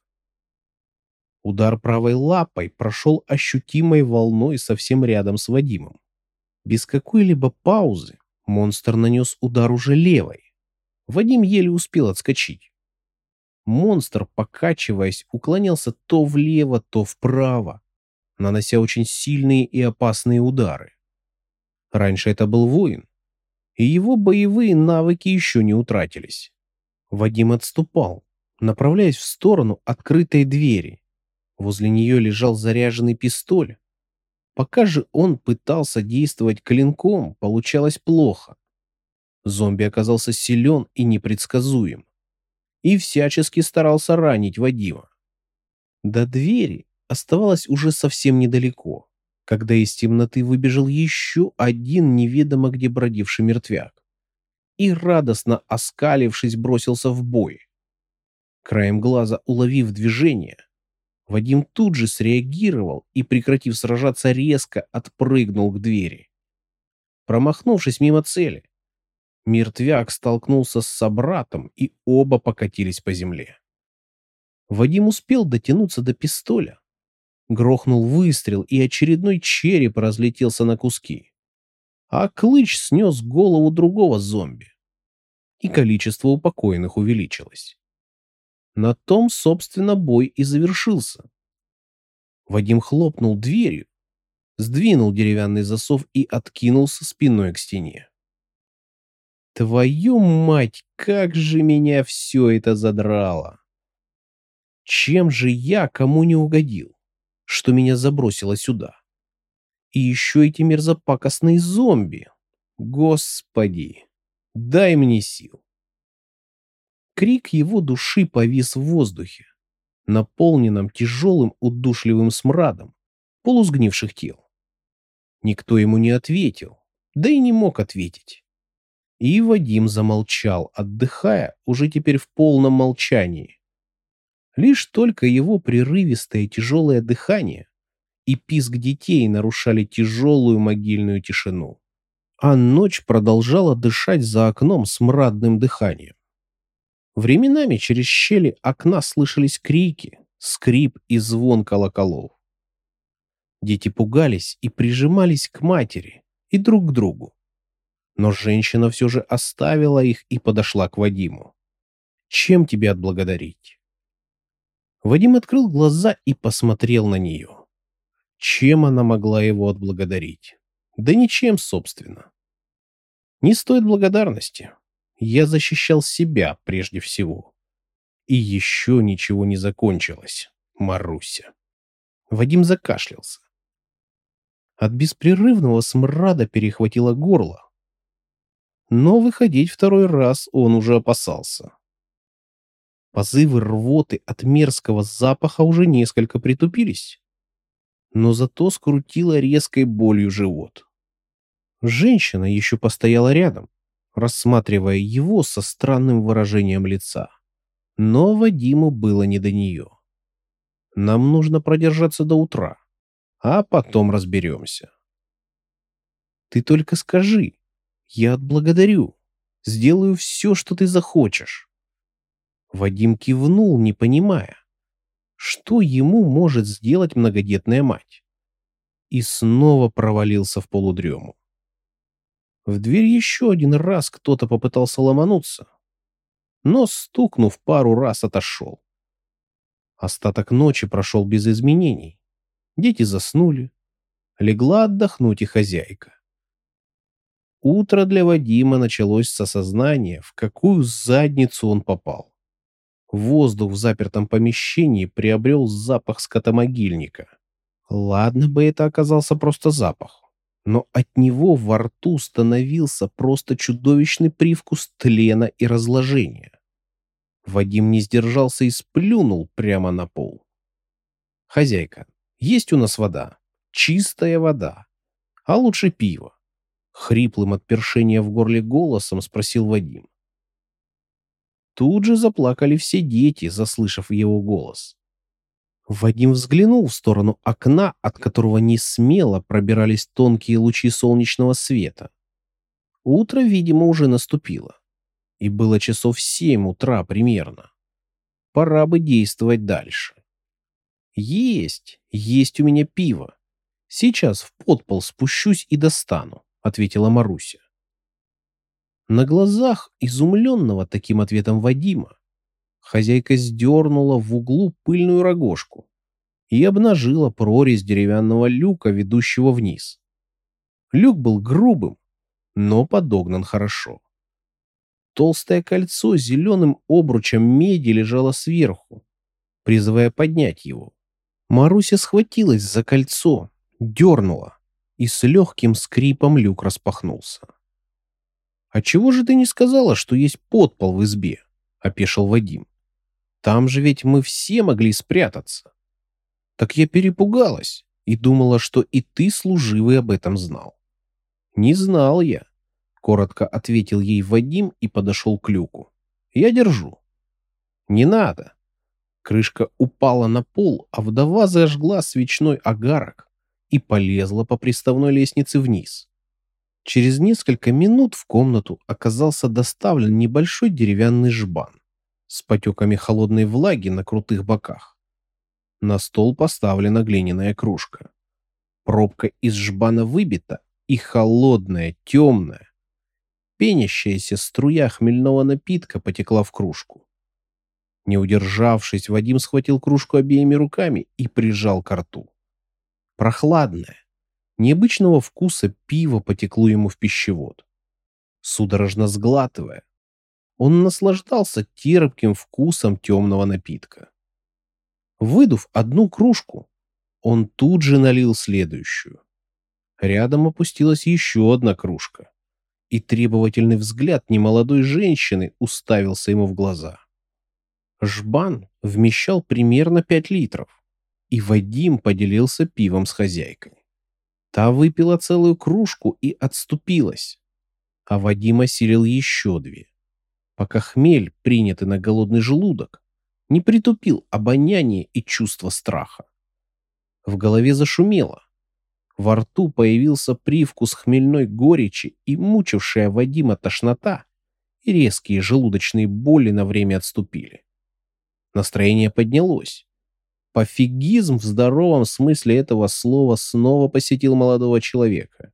Удар правой лапой прошел ощутимой волной совсем рядом с Вадимом. Без какой-либо паузы монстр нанес удар уже левой. Вадим еле успел отскочить. Монстр, покачиваясь, уклонялся то влево, то вправо, нанося очень сильные и опасные удары. Раньше это был воин, и его боевые навыки еще не утратились. Вадим отступал, направляясь в сторону открытой двери. Возле нее лежал заряженный пистоль. Пока же он пытался действовать клинком, получалось плохо. Зомби оказался силен и непредсказуем. и всячески старался ранить Вадима. До двери оставалось уже совсем недалеко, когда из темноты выбежал еще один неведомо где бродивший мертвяк и, радостно оскалившись, бросился в бой. Краем глаза уловив движение, Вадим тут же среагировал и, прекратив сражаться, резко отпрыгнул к двери. Промахнувшись мимо цели, мертвяк столкнулся с собратом, и оба покатились по земле. Вадим успел дотянуться до пистоля. Грохнул выстрел, и очередной череп разлетелся на куски. А клыч снес голову другого зомби. И количество упокоенных увеличилось. На том, собственно, бой и завершился. Вадим хлопнул дверью, сдвинул деревянный засов и откинулся спиной к стене. Твою мать, как же меня все это задрало! Чем же я кому не угодил, что меня забросило сюда? И еще эти мерзопакостные зомби. Господи, дай мне сил. Крик его души повис в воздухе, наполненном тяжелым удушливым смрадом полусгнивших тел. Никто ему не ответил, да и не мог ответить. И Вадим замолчал, отдыхая уже теперь в полном молчании. Лишь только его прерывистое тяжелое дыхание и писк детей нарушали тяжелую могильную тишину. А ночь продолжала дышать за окном смрадным дыханием. Временами через щели окна слышались крики, скрип и звон колоколов. Дети пугались и прижимались к матери и друг к другу. Но женщина все же оставила их и подошла к Вадиму. «Чем тебя отблагодарить?» Вадим открыл глаза и посмотрел на нее. Чем она могла его отблагодарить? Да ничем, собственно. Не стоит благодарности. Я защищал себя прежде всего. И еще ничего не закончилось, Маруся. Вадим закашлялся. От беспрерывного смрада перехватило горло. Но выходить второй раз он уже опасался. Позывы рвоты от мерзкого запаха уже несколько притупились, но зато скрутило резкой болью живот. Женщина еще постояла рядом, рассматривая его со странным выражением лица. Но Вадиму было не до нее. Нам нужно продержаться до утра, а потом разберемся. Ты только скажи, я отблагодарю, сделаю все, что ты захочешь. Вадим кивнул, не понимая, что ему может сделать многодетная мать. И снова провалился в полудрему. В дверь еще один раз кто-то попытался ломануться, но, стукнув пару раз, отошел. Остаток ночи прошел без изменений. Дети заснули. Легла отдохнуть и хозяйка. Утро для Вадима началось с осознания, в какую задницу он попал. Воздух в запертом помещении приобрел запах скотомогильника. Ладно бы это оказался просто запах, но от него во рту становился просто чудовищный привкус тлена и разложения. Вадим не сдержался и сплюнул прямо на пол. «Хозяйка, есть у нас вода? Чистая вода. А лучше пиво?» Хриплым от першения в горле голосом спросил Вадим. Тут же заплакали все дети, заслышав его голос. Вадим взглянул в сторону окна, от которого не смело пробирались тонкие лучи солнечного света. Утро, видимо, уже наступило. И было часов семь утра примерно. Пора бы действовать дальше. «Есть, есть у меня пиво. Сейчас в подпол спущусь и достану», — ответила Маруся. На глазах изумленного таким ответом Вадима хозяйка сдернула в углу пыльную рогожку и обнажила прорезь деревянного люка, ведущего вниз. Люк был грубым, но подогнан хорошо. Толстое кольцо с зеленым обручем меди лежало сверху, призывая поднять его. Маруся схватилась за кольцо, дернула, и с легким скрипом люк распахнулся. «А чего же ты не сказала, что есть подпол в избе?» — опешил Вадим. Там же ведь мы все могли спрятаться. Так я перепугалась и думала, что и ты, служивый, об этом знал. Не знал я, коротко ответил ей Вадим и подошел к люку. Я держу. Не надо. Крышка упала на пол, а вдова зажгла свечной огарок и полезла по приставной лестнице вниз. Через несколько минут в комнату оказался доставлен небольшой деревянный жбан с потеками холодной влаги на крутых боках. На стол поставлена глиняная кружка. Пробка из жбана выбита, и холодная, темная, пенящаяся струя хмельного напитка потекла в кружку. Не удержавшись, Вадим схватил кружку обеими руками и прижал ко рту. Прохладное, необычного вкуса пиво потекло ему в пищевод. Судорожно сглатывая, он наслаждался терпким вкусом темного напитка. Выдув одну кружку, он тут же налил следующую. Рядом опустилась еще одна кружка, и требовательный взгляд немолодой женщины уставился ему в глаза. Жбан вмещал примерно пять литров, и Вадим поделился пивом с хозяйкой. Та выпила целую кружку и отступилась, а Вадим осилил еще две, пока хмель, принятый на голодный желудок, не притупил обоняние и чувство страха. В голове зашумело. Во рту появился привкус хмельной горечи, и мучившая Вадима тошнота и резкие желудочные боли на время отступили. Настроение поднялось. Пофигизм в здоровом смысле этого слова снова посетил молодого человека.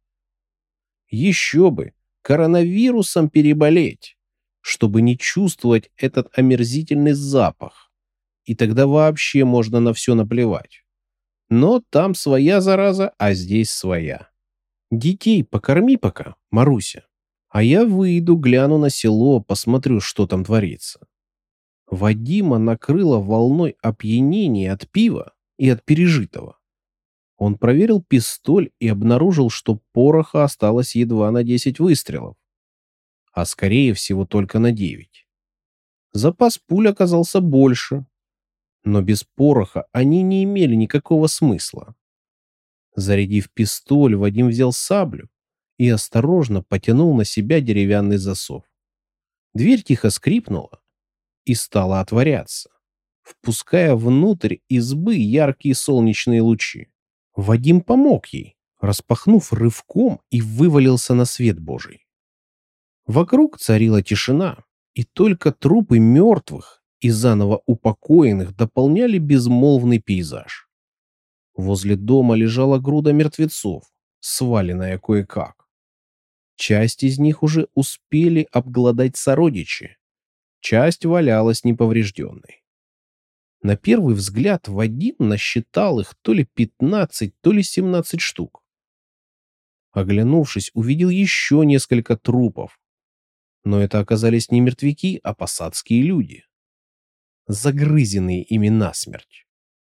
Еще бы, коронавирусом переболеть, чтобы не чувствовать этот омерзительный запах. И тогда вообще можно на все наплевать. Но там своя зараза, а здесь своя. Детей покорми пока, Маруся. А я выйду, гляну на село, посмотрю, что там творится. Вадима накрыло волной опьянения от пива и от пережитого. Он проверил пистоль и обнаружил, что пороха осталось едва на десять выстрелов, а скорее всего только на девять. Запас пуль оказался больше, но без пороха они не имели никакого смысла. Зарядив пистоль, Вадим взял саблю и осторожно потянул на себя деревянный засов. Дверь тихо скрипнула и стала отворяться, впуская внутрь избы яркие солнечные лучи. Вадим помог ей, распахнув рывком, и вывалился на свет Божий. Вокруг царила тишина, и только трупы мертвых и заново упокоенных дополняли безмолвный пейзаж. Возле дома лежала груда мертвецов, сваленная кое-как. Часть из них уже успели обглодать сородичи, часть валялась неповрежденной. На первый взгляд Вадим насчитал их то ли пятнадцать, то ли семнадцать штук. Оглянувшись, увидел еще несколько трупов. Но это оказались не мертвяки, а посадские люди, загрызенные ими насмерть.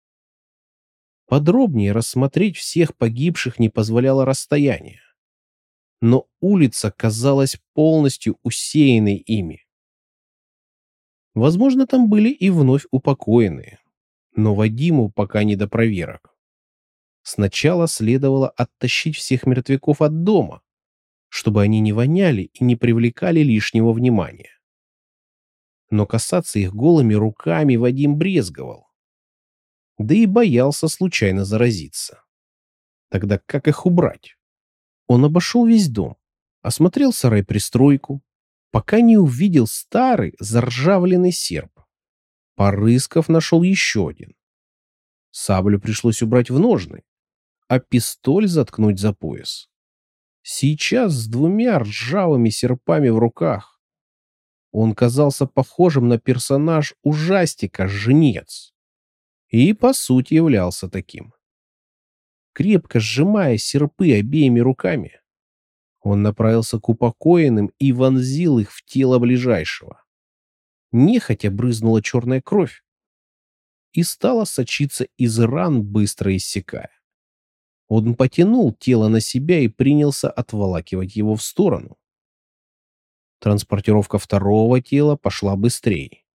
Подробнее рассмотреть всех погибших не позволяло расстояние. Но улица казалась полностью усеянной ими. Возможно, там были и вновь упокоенные, но Вадиму пока не до проверок. Сначала следовало оттащить всех мертвяков от дома, чтобы они не воняли и не привлекали лишнего внимания. Но касаться их голыми руками Вадим брезговал, да и боялся случайно заразиться. Тогда как их убрать? Он обошел весь дом, осмотрел сарай-пристройку, пока не увидел старый заржавленный серп. Порыскав, нашел еще один. Саблю пришлось убрать в ножны, а пистоль заткнуть за пояс. Сейчас с двумя ржавыми серпами в руках он казался похожим на персонаж ужастика «Жнец». И, по сути, являлся таким. Крепко сжимая серпы обеими руками, он направился к упокоенным и вонзил их в тело ближайшего. Нехотя брызнула черная кровь и стала сочиться из ран, быстро иссякая. Он потянул тело на себя и принялся отволакивать его в сторону. Транспортировка второго тела пошла быстрее.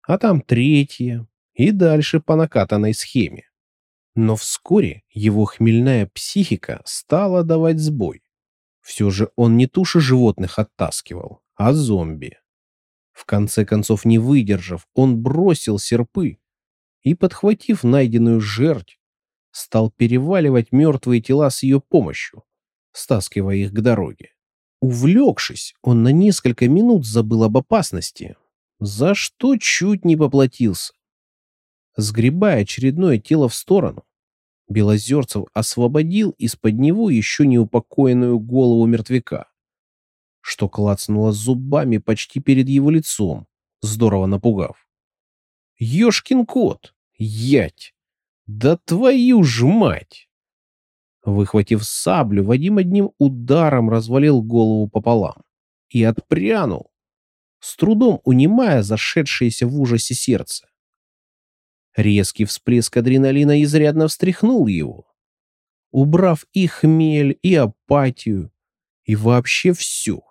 а там третье, и дальше по накатанной схеме. Но вскоре его хмельная психика стала давать сбой. Все же он не туши животных оттаскивал, а зомби. В конце концов, не выдержав, он бросил серпы и, подхватив найденную жертву, стал переваливать мертвые тела с ее помощью, стаскивая их к дороге. Увлекшись, он на несколько минут забыл об опасности, за что чуть не поплатился. Сгребая очередное тело в сторону, Белозерцев освободил из-под него еще неупокоенную голову мертвяка, что клацнуло зубами почти перед его лицом, здорово напугав. «Ешкин кот! Ять! Да твою ж мать!» Выхватив саблю, Вадим одним ударом развалил голову пополам и отпрянул, с трудом унимая зашедшееся в ужасе сердце. Резкий всплеск адреналина изрядно встряхнул его, убрав и хмель, и апатию, и вообще все.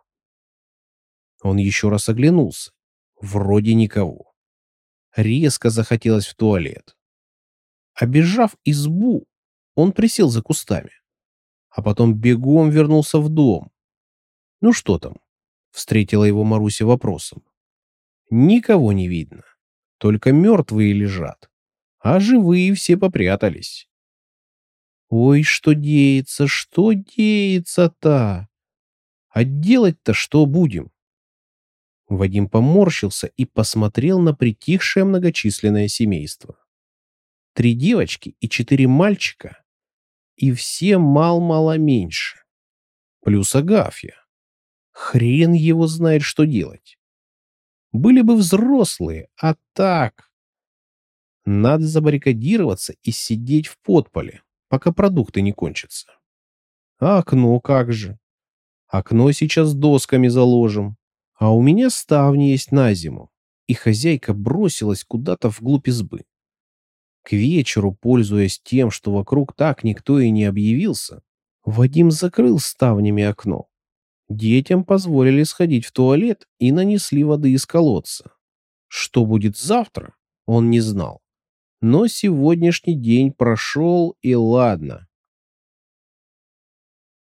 Он еще раз оглянулся. Вроде никого. Резко захотелось в туалет. Обежав избу, он присел за кустами, а потом бегом вернулся в дом. «Ну что там?» — встретила его Маруся вопросом. «Никого не видно. Только мертвые лежат, а живые все попрятались». «Ой, что деется, что деется-то? А делать-то что будем?» Вадим поморщился и посмотрел на притихшее многочисленное семейство. Три девочки и четыре мальчика, и все мал-мало меньше. Плюс Агафья. Хрен его знает, что делать. Были бы взрослые, а так... Надо забаррикадироваться и сидеть в подполе, пока продукты не кончатся. А окно как же? Окно сейчас досками заложим. А у меня ставни есть на зиму. И хозяйка бросилась куда-то вглубь избы. К вечеру, пользуясь тем, что вокруг так никто и не объявился, Вадим закрыл ставнями окно. Детям позволили сходить в туалет и нанесли воды из колодца. Что будет завтра, он не знал. Но сегодняшний день прошел, и ладно.